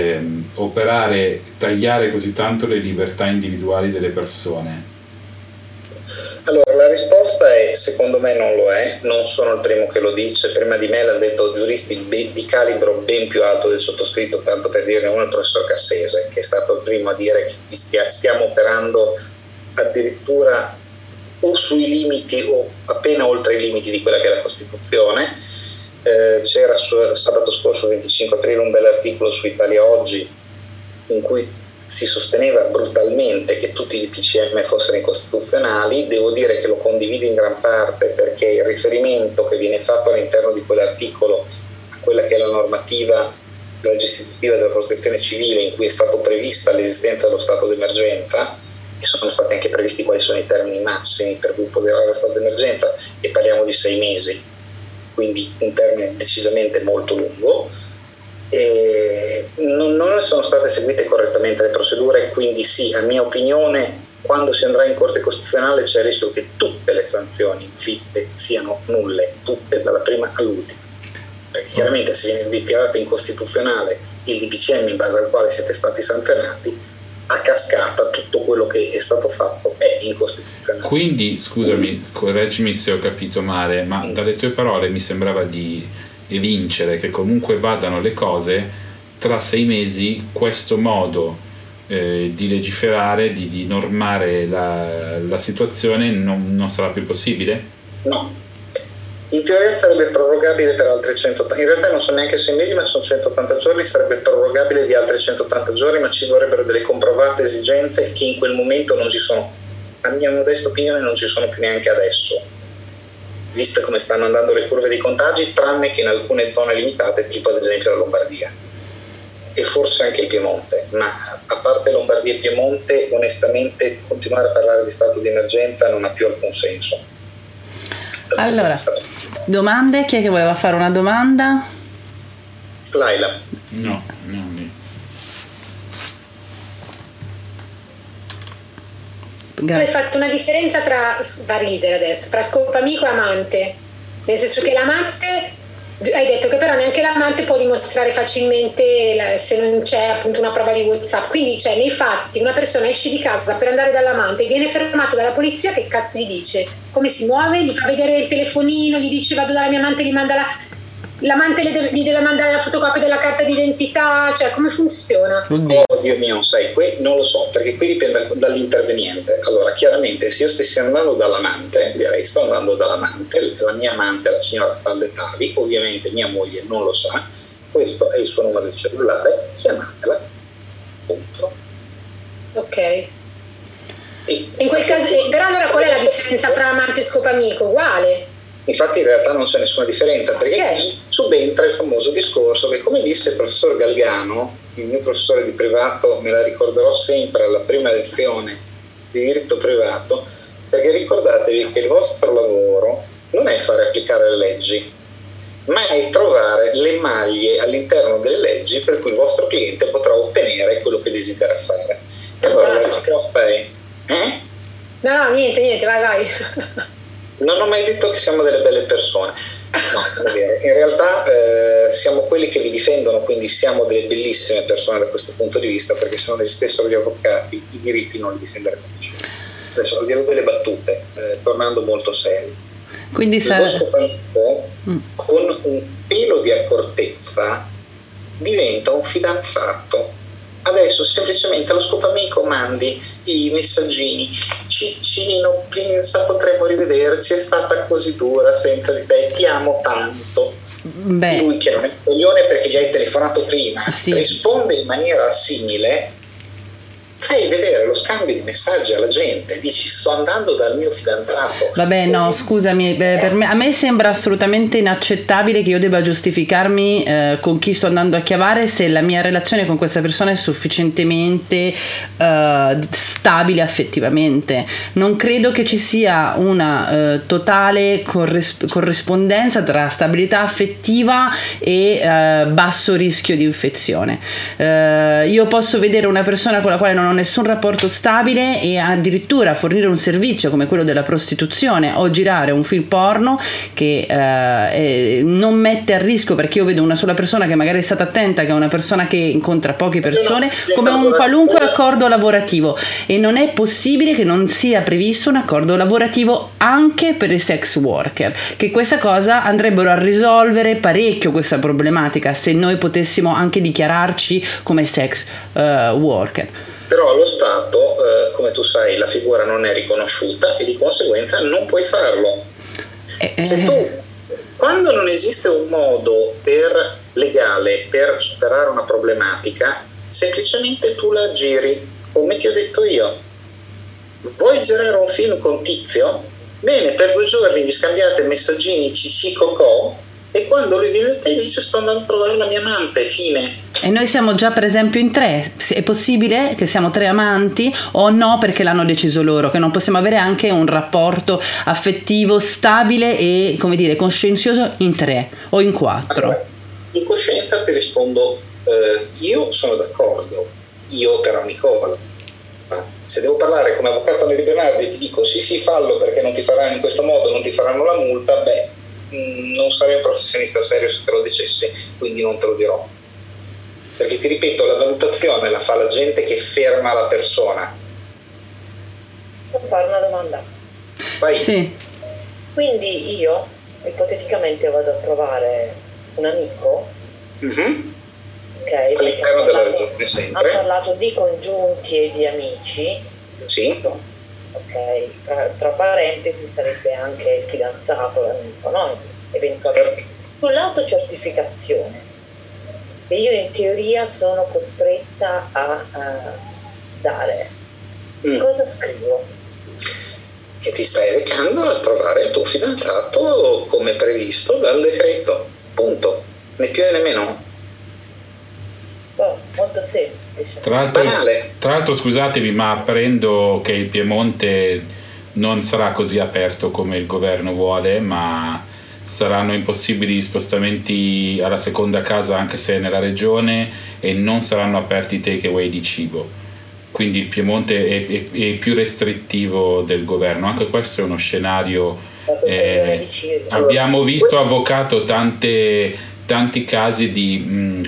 J: tagliare così tanto le libertà individuali delle persone.
L: Allora, la risposta è: secondo me non lo è, non sono il primo che lo dice, prima di me l'hanno detto giuristi di calibro ben più alto del sottoscritto, tanto per dirne uno, il professor Cassese, che è stato il primo a dire che stiamo operando addirittura o sui limiti o appena oltre i limiti di quella che è la Costituzione. C'era sabato scorso 25 aprile un bell'articolo su Italia Oggi in cui si sosteneva brutalmente che tutti i DPCM fossero incostituzionali. Devo dire che lo condivido in gran parte, perché il riferimento che viene fatto all'interno di quell'articolo a quella che è la normativa della legge istitutiva della protezione civile, in cui è stato prevista l'esistenza dello stato d'emergenza e sono stati anche previsti quali sono i termini massimi per cui poter lo stato d'emergenza, e parliamo di 6 mesi, quindi un termine decisamente molto lungo. Non sono state seguite correttamente le procedure, quindi sì, a mia opinione, quando si andrà in Corte Costituzionale c'è il rischio che tutte le sanzioni inflitte siano nulle, tutte dalla prima all'ultima, perché chiaramente se viene dichiarato incostituzionale il DPCM in base al quale siete stati sanzionati, a cascata tutto quello che è stato fatto è incostituzionale.
J: Quindi, scusami, correggimi se ho capito male, ma dalle tue parole mi sembrava di evincere che comunque vadano le cose, tra 6 mesi questo modo di legiferare, di normare la situazione non sarà più possibile?
L: No, in teoria sarebbe prorogabile per altri 180, in realtà non sono neanche 6 mesi ma sono 180 giorni, sarebbe prorogabile di altri 180 giorni, ma ci vorrebbero delle comprovate esigenze che in quel momento non ci sono, a mia modesta opinione non ci sono più neanche adesso. viste come stanno andando le curve dei contagi, tranne che in alcune zone limitate, tipo ad esempio la Lombardia e forse anche il Piemonte, ma a parte Lombardia e Piemonte, onestamente continuare a parlare di stato di emergenza non ha più alcun senso.
A: Allora, domande? Chi è che voleva fare una domanda?
L: Laila.
J: No.
K: Tu hai fatto una differenza va a ridere adesso, tra scopamico e amante, nel senso che l'amante, hai detto che però neanche l'amante può dimostrare facilmente se non c'è appunto una prova di WhatsApp, quindi cioè nei fatti una persona esce di casa per andare dall'amante, viene fermato dalla polizia, che cazzo gli dice? Come si muove? Gli fa vedere il telefonino, gli dice vado dalla mia amante, gli manda l'amante gli deve mandare la fotocopia della carta d'identità, cioè come funziona?
L: Oh Dio mio, sai, non lo so, perché qui dipende dall'interveniente. Allora, chiaramente se io stessi andando dall'amante, direi sto andando dall'amante, la mia amante, la signora Palle Tali, ovviamente mia moglie non lo sa, questo è il suo numero di cellulare, chiamatela, punto.
K: Ok. In quel caso, però allora qual è la differenza fra amante e scopamico? Uguale?
L: Infatti in realtà non c'è nessuna differenza, perché qui subentra il famoso discorso che, come disse il professor Galgano, il mio professore di privato, me la ricorderò sempre alla prima lezione di diritto privato, perché ricordatevi che il vostro lavoro non è fare applicare le leggi, ma è trovare le maglie all'interno delle leggi per cui il vostro cliente potrà ottenere quello che desidera fare. E allora la risposta è
K: No, niente, vai.
L: Non ho mai detto che siamo delle belle persone, no, è vero. In realtà siamo quelli che vi difendono, quindi siamo delle bellissime persone da questo punto di vista, perché se non esistessero gli avvocati i diritti non li difenderebbero nessuno. Adesso al di là delle battute, tornando molto seri,
A: quindi
L: lo scopamico con un pelo di accortezza diventa un fidanzato. Adesso semplicemente allo scopamico mandi i messaggini: Ciccino, Pinza, potremmo rivederci, è stata così dura senza di te, ti amo tanto. Lui, che non è un coglione perché gli hai telefonato prima, risponde in maniera simile, fai vedere lo scambio di messaggi alla gente, dici sto andando dal mio fidanzato.
A: Vabbè, no, scusami, a me sembra assolutamente inaccettabile che io debba giustificarmi con chi sto andando a chiavare se la mia relazione con questa persona è sufficientemente stabile affettivamente. Non credo che ci sia una totale corrispondenza tra stabilità affettiva e basso rischio di infezione. Io posso vedere una persona con la quale non ho nessun rapporto stabile e addirittura fornire un servizio come quello della prostituzione o girare un film porno che non mette a rischio, perché io vedo una sola persona che magari è stata attenta, che è una persona che incontra poche persone, come un qualunque accordo lavorativo, e non è possibile che non sia previsto un accordo lavorativo anche per i sex worker, che questa cosa andrebbero a risolvere parecchio questa problematica se noi potessimo anche dichiararci come sex worker.
L: Però allo Stato, come tu sai, la figura non è riconosciuta e di conseguenza non puoi farlo. Se tu, quando non esiste un modo legale per superare una problematica, semplicemente tu la giri, come ti ho detto io. Vuoi girare un film con Tizio? Bene, per 2 giorni vi scambiate messaggini cicicocò, e quando lui viene da te dice sto andando a trovare la mia amante, fine.
A: E noi siamo già per esempio in 3, è possibile che siamo 3 amanti o no, perché l'hanno deciso loro, che non possiamo avere anche un rapporto affettivo stabile e, come dire, coscienzioso in 3 o in 4?
L: Allora, in coscienza ti rispondo, io sono d'accordo, io però Nicola, se devo parlare come avvocato Neri Bernardi e ti dico sì fallo perché non ti faranno in questo modo, non ti faranno la multa, non sarei un professionista serio se te lo dicessi, quindi non te lo dirò, perché ti ripeto, la valutazione la fa la gente che ferma la persona.
M: Posso fare una domanda?
L: Vai.
A: Sì.
M: Quindi io ipoteticamente vado a trovare un amico, okay,
L: all'interno della regione sempre,
M: ha parlato di congiunti e di amici,
L: sì,
M: ok, tra parentesi sarebbe anche il fidanzato, l'amico, no? Eventualmente. Sull'autocertificazione, che io in teoria sono costretta a dare, cosa scrivo?
L: che ti stai recando a trovare il tuo fidanzato come previsto dal decreto, punto, né più né meno.
M: Molto semplice.
J: Tra l'altro scusatemi, ma apprendo che il Piemonte non sarà così aperto come il governo vuole, ma saranno impossibili gli spostamenti alla seconda casa anche se è nella regione, e non saranno aperti i takeaway di cibo. Quindi il Piemonte è più restrittivo del governo. Anche questo è uno scenario. Abbiamo visto, avvocato, tanti casi di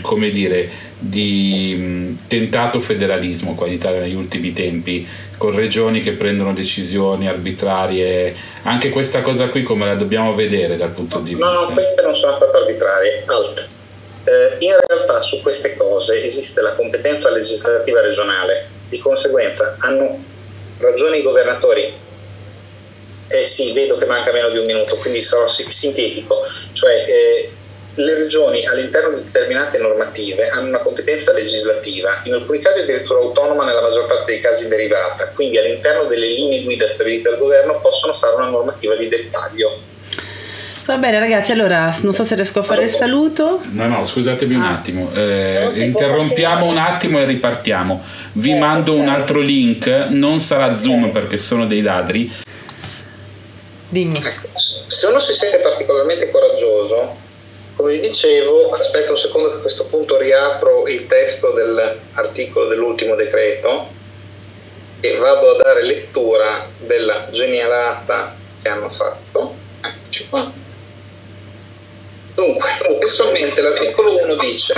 J: tentato federalismo qua in Italia negli ultimi tempi, con regioni che prendono decisioni arbitrarie. Anche questa cosa qui come la dobbiamo vedere dal punto di vista?
L: No, queste non sono state arbitrarie. In realtà su queste cose esiste la competenza legislativa regionale, di conseguenza hanno ragione i governatori. Sì, vedo che manca meno di un minuto, quindi sarò sintetico. Cioè le regioni all'interno di determinate normative hanno una competenza legislativa, in alcuni casi addirittura autonoma, nella maggior parte dei casi derivata, quindi all'interno delle linee guida stabilite dal governo possono fare una normativa di dettaglio.
A: Va bene ragazzi, allora non so se riesco a fare il saluto.
J: No, scusatemi un attimo, interrompiamo un attimo e ripartiamo. Vi mando un altro link, non sarà Zoom perché sono dei ladri.
A: Dimmi.
L: Ecco, se uno si sente particolarmente coraggioso, come vi dicevo, aspetta un secondo che a questo punto riapro il testo dell'articolo dell'ultimo decreto e vado a dare lettura della genialata che hanno fatto. Eccoci qua. Dunque, testualmente l'articolo 1 dice: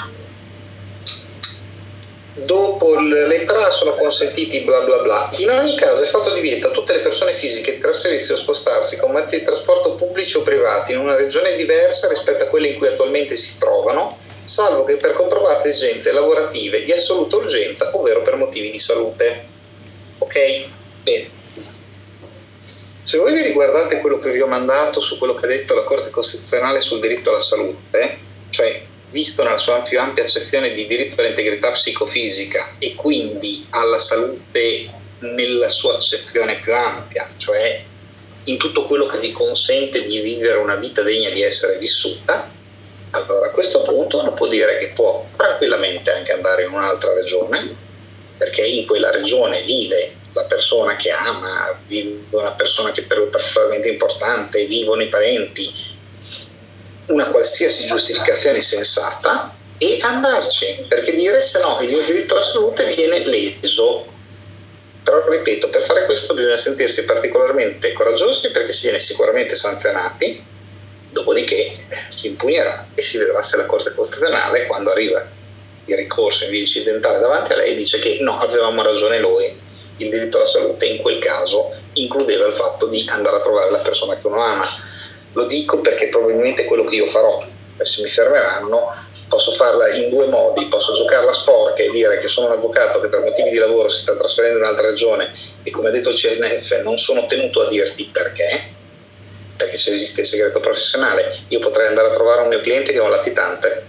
L: dopo l'entrata sono consentiti bla bla bla. In ogni caso è fatto divieto a tutte le persone fisiche di trasferirsi o spostarsi con mezzi di trasporto pubblici o privati in una regione diversa rispetto a quella in cui attualmente si trovano, salvo che per comprovate esigenze lavorative di assoluta urgenza, ovvero per motivi di salute. Ok? Bene. Se voi vi riguardate quello che vi ho mandato su quello che ha detto la Corte Costituzionale sul diritto alla salute, cioè visto nella sua più ampia accezione di diritto all'integrità psicofisica e quindi alla salute nella sua accezione più ampia, cioè in tutto quello che vi consente di vivere una vita degna di essere vissuta, allora a questo punto uno può dire che può tranquillamente anche andare in un'altra regione, perché in quella regione vive la persona che ama, vive una persona che per lui è particolarmente importante, vivono i parenti, una qualsiasi giustificazione sensata, e andarci, perché dire se no il mio diritto alla salute viene leso. Però ripeto, per fare questo bisogna sentirsi particolarmente coraggiosi, perché si viene sicuramente sanzionati, dopodiché si impugnerà e si vedrà se la Corte Costituzionale, quando arriva il ricorso in via incidentale davanti a lei, dice che no, avevamo ragione noi, il diritto alla salute in quel caso includeva il fatto di andare a trovare la persona che uno ama. Lo dico perché probabilmente è quello che io farò. Se mi fermeranno posso farla in due modi: posso giocarla sporca e dire che sono un avvocato che per motivi di lavoro si sta trasferendo in un'altra regione e, come ha detto il CNF, non sono tenuto a dirti perché se esiste il segreto professionale. Io potrei andare a trovare un mio cliente che è un latitante,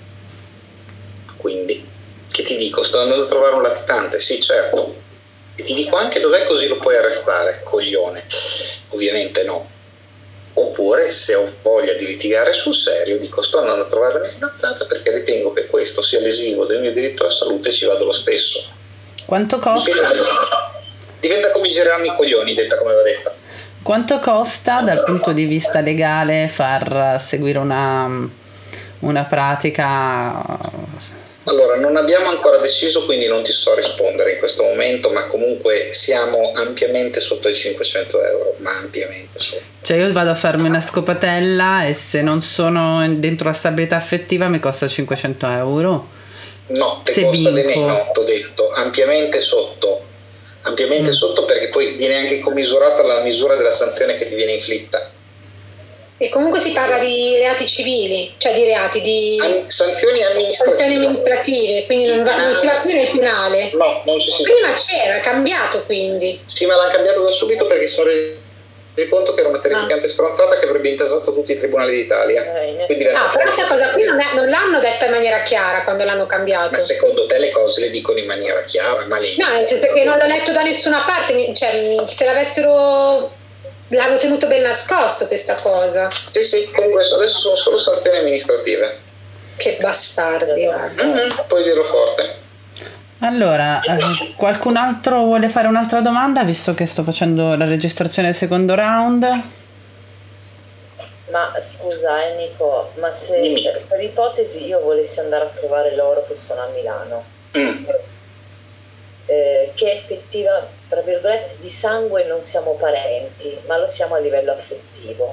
L: quindi che ti dico, sto andando a trovare un latitante, sì certo, e ti dico anche dov'è, così lo puoi arrestare, coglione. Ovviamente no. Oppure, se ho voglia di litigare sul serio, dico sto andando a trovare la mia fidanzata perché ritengo che questo sia lesivo del mio diritto alla salute, ci vado lo stesso.
A: Quanto costa?
L: Diventa come girarmi i coglioni, detta come va detta.
A: Quanto costa dal punto di vista legale far seguire una pratica?
L: Allora, non abbiamo ancora deciso, quindi non ti so rispondere in questo momento, ma comunque siamo ampiamente sotto i 500 euro, ma ampiamente sotto.
A: Cioè io vado a farmi una scopatella e se non sono dentro la stabilità affettiva mi costa 500 euro?
L: No, ti costa di meno, t'ho detto, ampiamente sotto, sotto, perché poi viene anche commisurata la misura della sanzione che ti viene inflitta.
K: E comunque si parla di reati civili, cioè di reati di
L: sanzioni
K: amministrative, quindi non si va più nel penale.
L: No, non ci si
K: prima c'era, è cambiato quindi.
L: Sì, ma l'hanno cambiato da subito perché sono resi conto che era una terrificante stronzata che avrebbe intasato tutti i tribunali d'Italia.
K: Però questa cosa qui non l'hanno detta in maniera chiara quando l'hanno cambiato.
L: Ma secondo te le cose le dicono in maniera chiara?
K: No, nel senso che non l'ho letto da nessuna parte, cioè se l'avessero l'hanno tenuto ben nascosto questa cosa.
L: Sì, comunque adesso sono solo sanzioni amministrative.
K: Che bastardi.
L: Puoi dirlo forte.
A: Allora, qualcun altro vuole fare un'altra domanda, visto che sto facendo la registrazione del secondo round?
M: Ma scusa Nico, ma se per ipotesi io volessi andare a trovare loro che sono a Milano, che effettiva, tra virgolette, di sangue non siamo parenti, ma lo siamo a livello affettivo.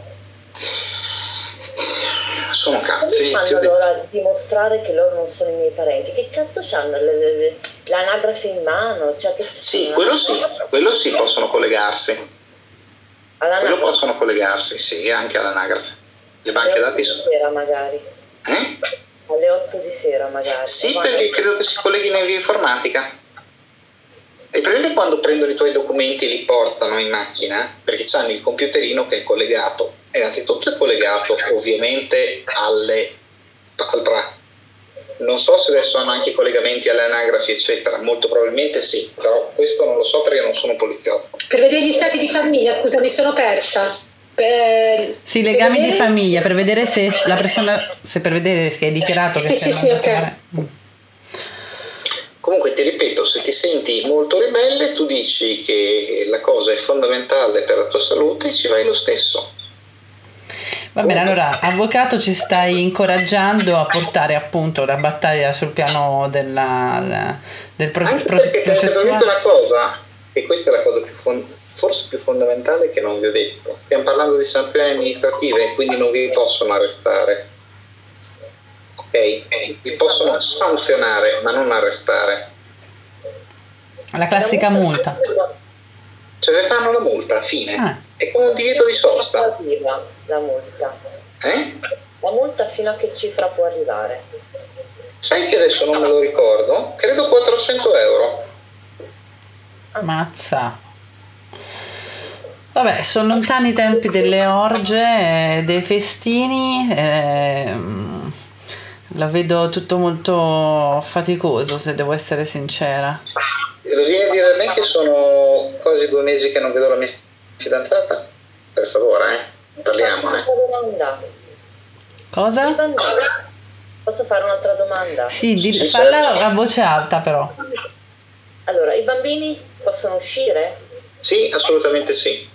L: Sono cazzi.
M: Come fanno allora a dimostrare che loro non sono i miei parenti? Che cazzo c'hanno l'anagrafe in mano? Cioè,
L: sì, quello sì, possono collegarsi. Quello possono collegarsi, sì, anche all'anagrafe. Le banche dati sono...
M: Sera magari. Alle 8 di sera magari.
L: Sì, perché credo che si colleghino in via informatica. E prendete quando prendono i tuoi documenti e li portano in macchina, perché c'hanno il computerino che è collegato. E innanzitutto è collegato ovviamente al PRA. Non so se adesso hanno anche i collegamenti alle anagrafi, eccetera. Molto probabilmente sì, però questo non lo so perché non sono un poliziotto.
K: Per vedere gli stati di famiglia, scusa, mi sono persa.
A: Sì, legami di famiglia, per vedere se la persona, se per vedere che è dichiarato che
K: sì, ok.
L: Comunque ti ripeto, se ti senti molto ribelle, tu dici che la cosa è fondamentale per la tua salute e ci vai lo stesso.
A: Va bene, allora, avvocato, ci stai incoraggiando a portare appunto la battaglia sul piano del processuale.
L: Perché ti ho detto una cosa, e questa è la cosa forse più fondamentale che non vi ho detto. Stiamo parlando di sanzioni amministrative, quindi non vi possono arrestare. Ok? Vi possono sanzionare, ma non arrestare.
A: La classica multa.
L: Cioè, vi fanno la multa, fine. È come un divieto di sosta.
M: La multa. La multa fino a che cifra può arrivare?
L: Sai che adesso non me lo ricordo? Credo 400 euro.
A: Mazza. Vabbè, sono lontani i tempi delle orge, dei festini. La vedo tutto molto faticoso, se devo essere sincera.
L: Lo vieni a dire a me che sono quasi 2 mesi che non vedo la mia fidanzata? Per favore, parliamone.
A: Cosa?
M: Posso fare un'altra domanda?
A: Sì, falla a voce alta però.
M: Allora, i bambini possono uscire?
L: Sì, assolutamente sì.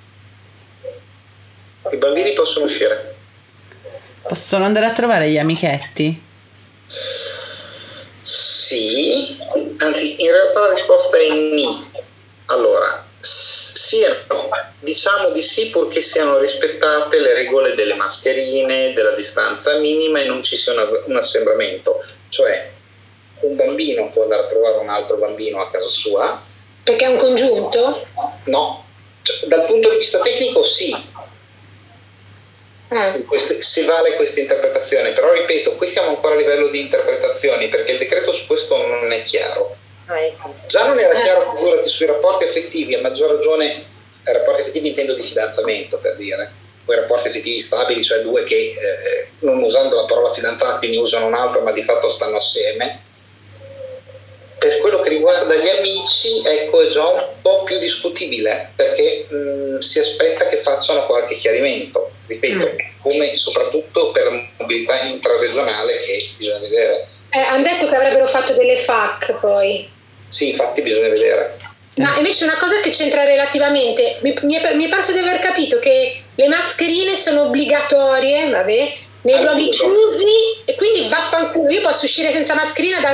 L: I bambini possono uscire.
A: Possono andare a trovare gli amichetti?
L: Sì, anzi in realtà la risposta è ni. Allora, sì e no. Diciamo di sì purché siano rispettate le regole delle mascherine, della distanza minima e non ci sia un assembramento. Cioè, un bambino può andare a trovare un altro bambino a casa sua.
K: Perché è un congiunto?
L: No, cioè, dal punto di vista tecnico sì. Se vale questa interpretazione, però ripeto, qui siamo ancora a livello di interpretazioni perché il decreto su questo non è chiaro. Già non era chiaro, figurati, sui rapporti affettivi, a maggior ragione rapporti affettivi intendo di fidanzamento, per dire, quei rapporti affettivi stabili, cioè 2 che non usando la parola fidanzati ne usano un'altra ma di fatto stanno assieme. Per quello che riguarda gli amici, ecco, è già un po' più discutibile perché si aspetta che facciano qualche chiarimento, ripeto, come soprattutto per mobilità intraregionale che bisogna vedere.
K: Hanno detto che avrebbero fatto delle FAC poi.
L: Sì, infatti bisogna vedere.
K: Ma invece una cosa che c'entra relativamente, mi è parso di aver capito che le mascherine sono obbligatorie, vabbè, nei luoghi chiusi, e quindi vaffanculo, io posso uscire senza mascherina dal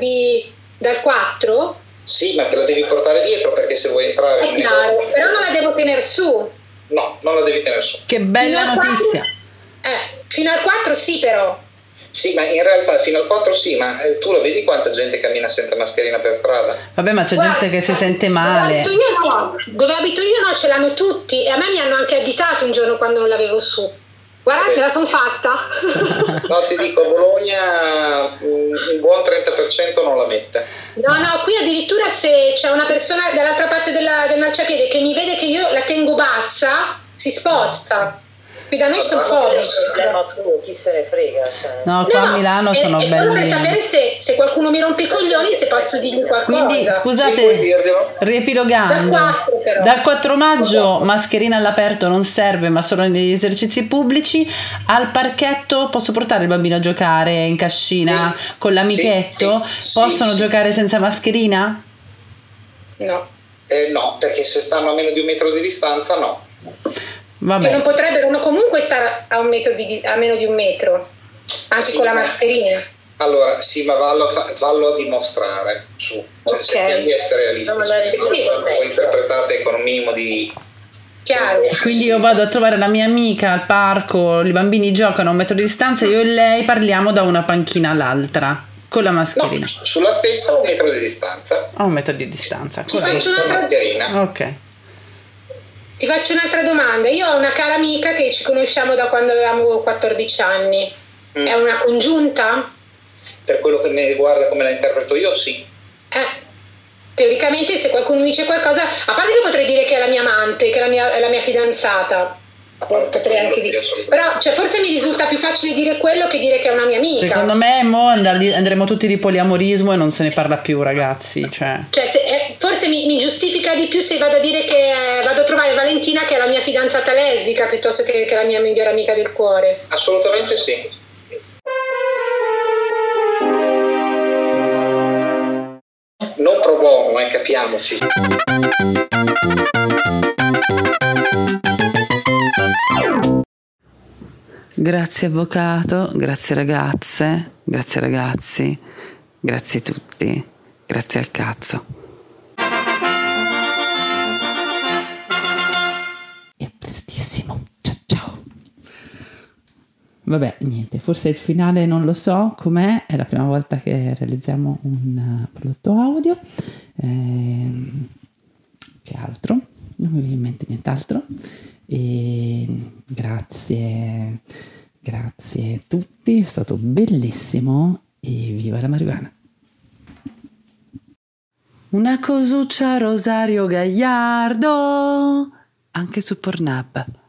K: 4?
L: Sì, ma te la devi portare dietro perché se vuoi entrare
K: è chiaro, però non la devo tenere su.
L: No, non la devi tenere su.
A: Che bella notizia.
K: Fino al 4 sì, però.
L: Sì, ma in realtà fino al 4 sì, ma tu la vedi quanta gente cammina senza mascherina per strada?
A: Vabbè, ma c'è gente che si sente male.
K: Dove abito io no, ce l'hanno tutti e a me mi hanno anche additato un giorno quando non l'avevo su. Guarda, me la sono fatta.
L: No, ti dico, a Bologna un buon 30% non la mette.
K: No, qui addirittura se c'è una persona dall'altra parte del marciapiede che mi vede che io la tengo bassa, si sposta. Qui da noi sono fobici.
M: Chi se ne frega?
A: No, qua a Milano sono belli.
K: Solo per sapere se qualcuno mi rompe i coglioni, se posso dirgli qualcosa.
A: Quindi, scusate, riepilogando.
K: Da 4 però.
A: Dal 4 maggio mascherina all'aperto non serve, ma solo negli esercizi pubblici. Al parchetto posso portare il bambino a giocare in cascina con l'amichetto? Possono giocare senza mascherina?
L: No. No, perché se stanno a meno di 1 metro di distanza no.
A: Vabbè.
K: Che non potrebbero comunque stare a meno di 1 metro, anche con la mascherina.
L: Allora, sì, ma vallo a dimostrare su. Cioè, cerchiamo di essere realistici. Voi interpretate con un minimo di...
K: Chiaro.
A: Quindi io vado a trovare la mia amica al parco, i bambini giocano a 1 metro di distanza, io e lei parliamo da una panchina all'altra con la mascherina.
L: No, sulla stessa 1 metro di distanza.
A: A 1 metro di distanza.
K: Ti faccio un'altra...
A: Ok.
K: Ti faccio un'altra domanda. Io ho una cara amica che ci conosciamo da quando avevamo 14 anni. È una congiunta?
L: Per quello che mi riguarda, come la interpreto io, sì.
K: Teoricamente, se qualcuno dice qualcosa, a parte che potrei dire che è la mia amante, che è la mia fidanzata. Potrei anche dire. Però forse mi risulta più facile dire quello che dire che è una mia amica.
A: Secondo me andremo tutti di poliamorismo e non se ne parla più, ragazzi.
K: Forse mi giustifica di più se vado a dire che vado a trovare Valentina, che è la mia fidanzata lesbica, piuttosto che la mia migliore amica del cuore.
L: Assolutamente sì. Non pro bono, capiamoci.
A: Grazie avvocato, grazie ragazze, grazie ragazzi, grazie a tutti, grazie al cazzo. E a prestissimo, ciao. Vabbè, niente, forse il finale non lo so com'è, è la prima volta che realizziamo un prodotto audio. Che altro? Non mi viene in mente nient'altro. E grazie a tutti, è stato bellissimo e viva la marijuana. Una cosuccia Rosario Gagliardo, anche su Pornhub.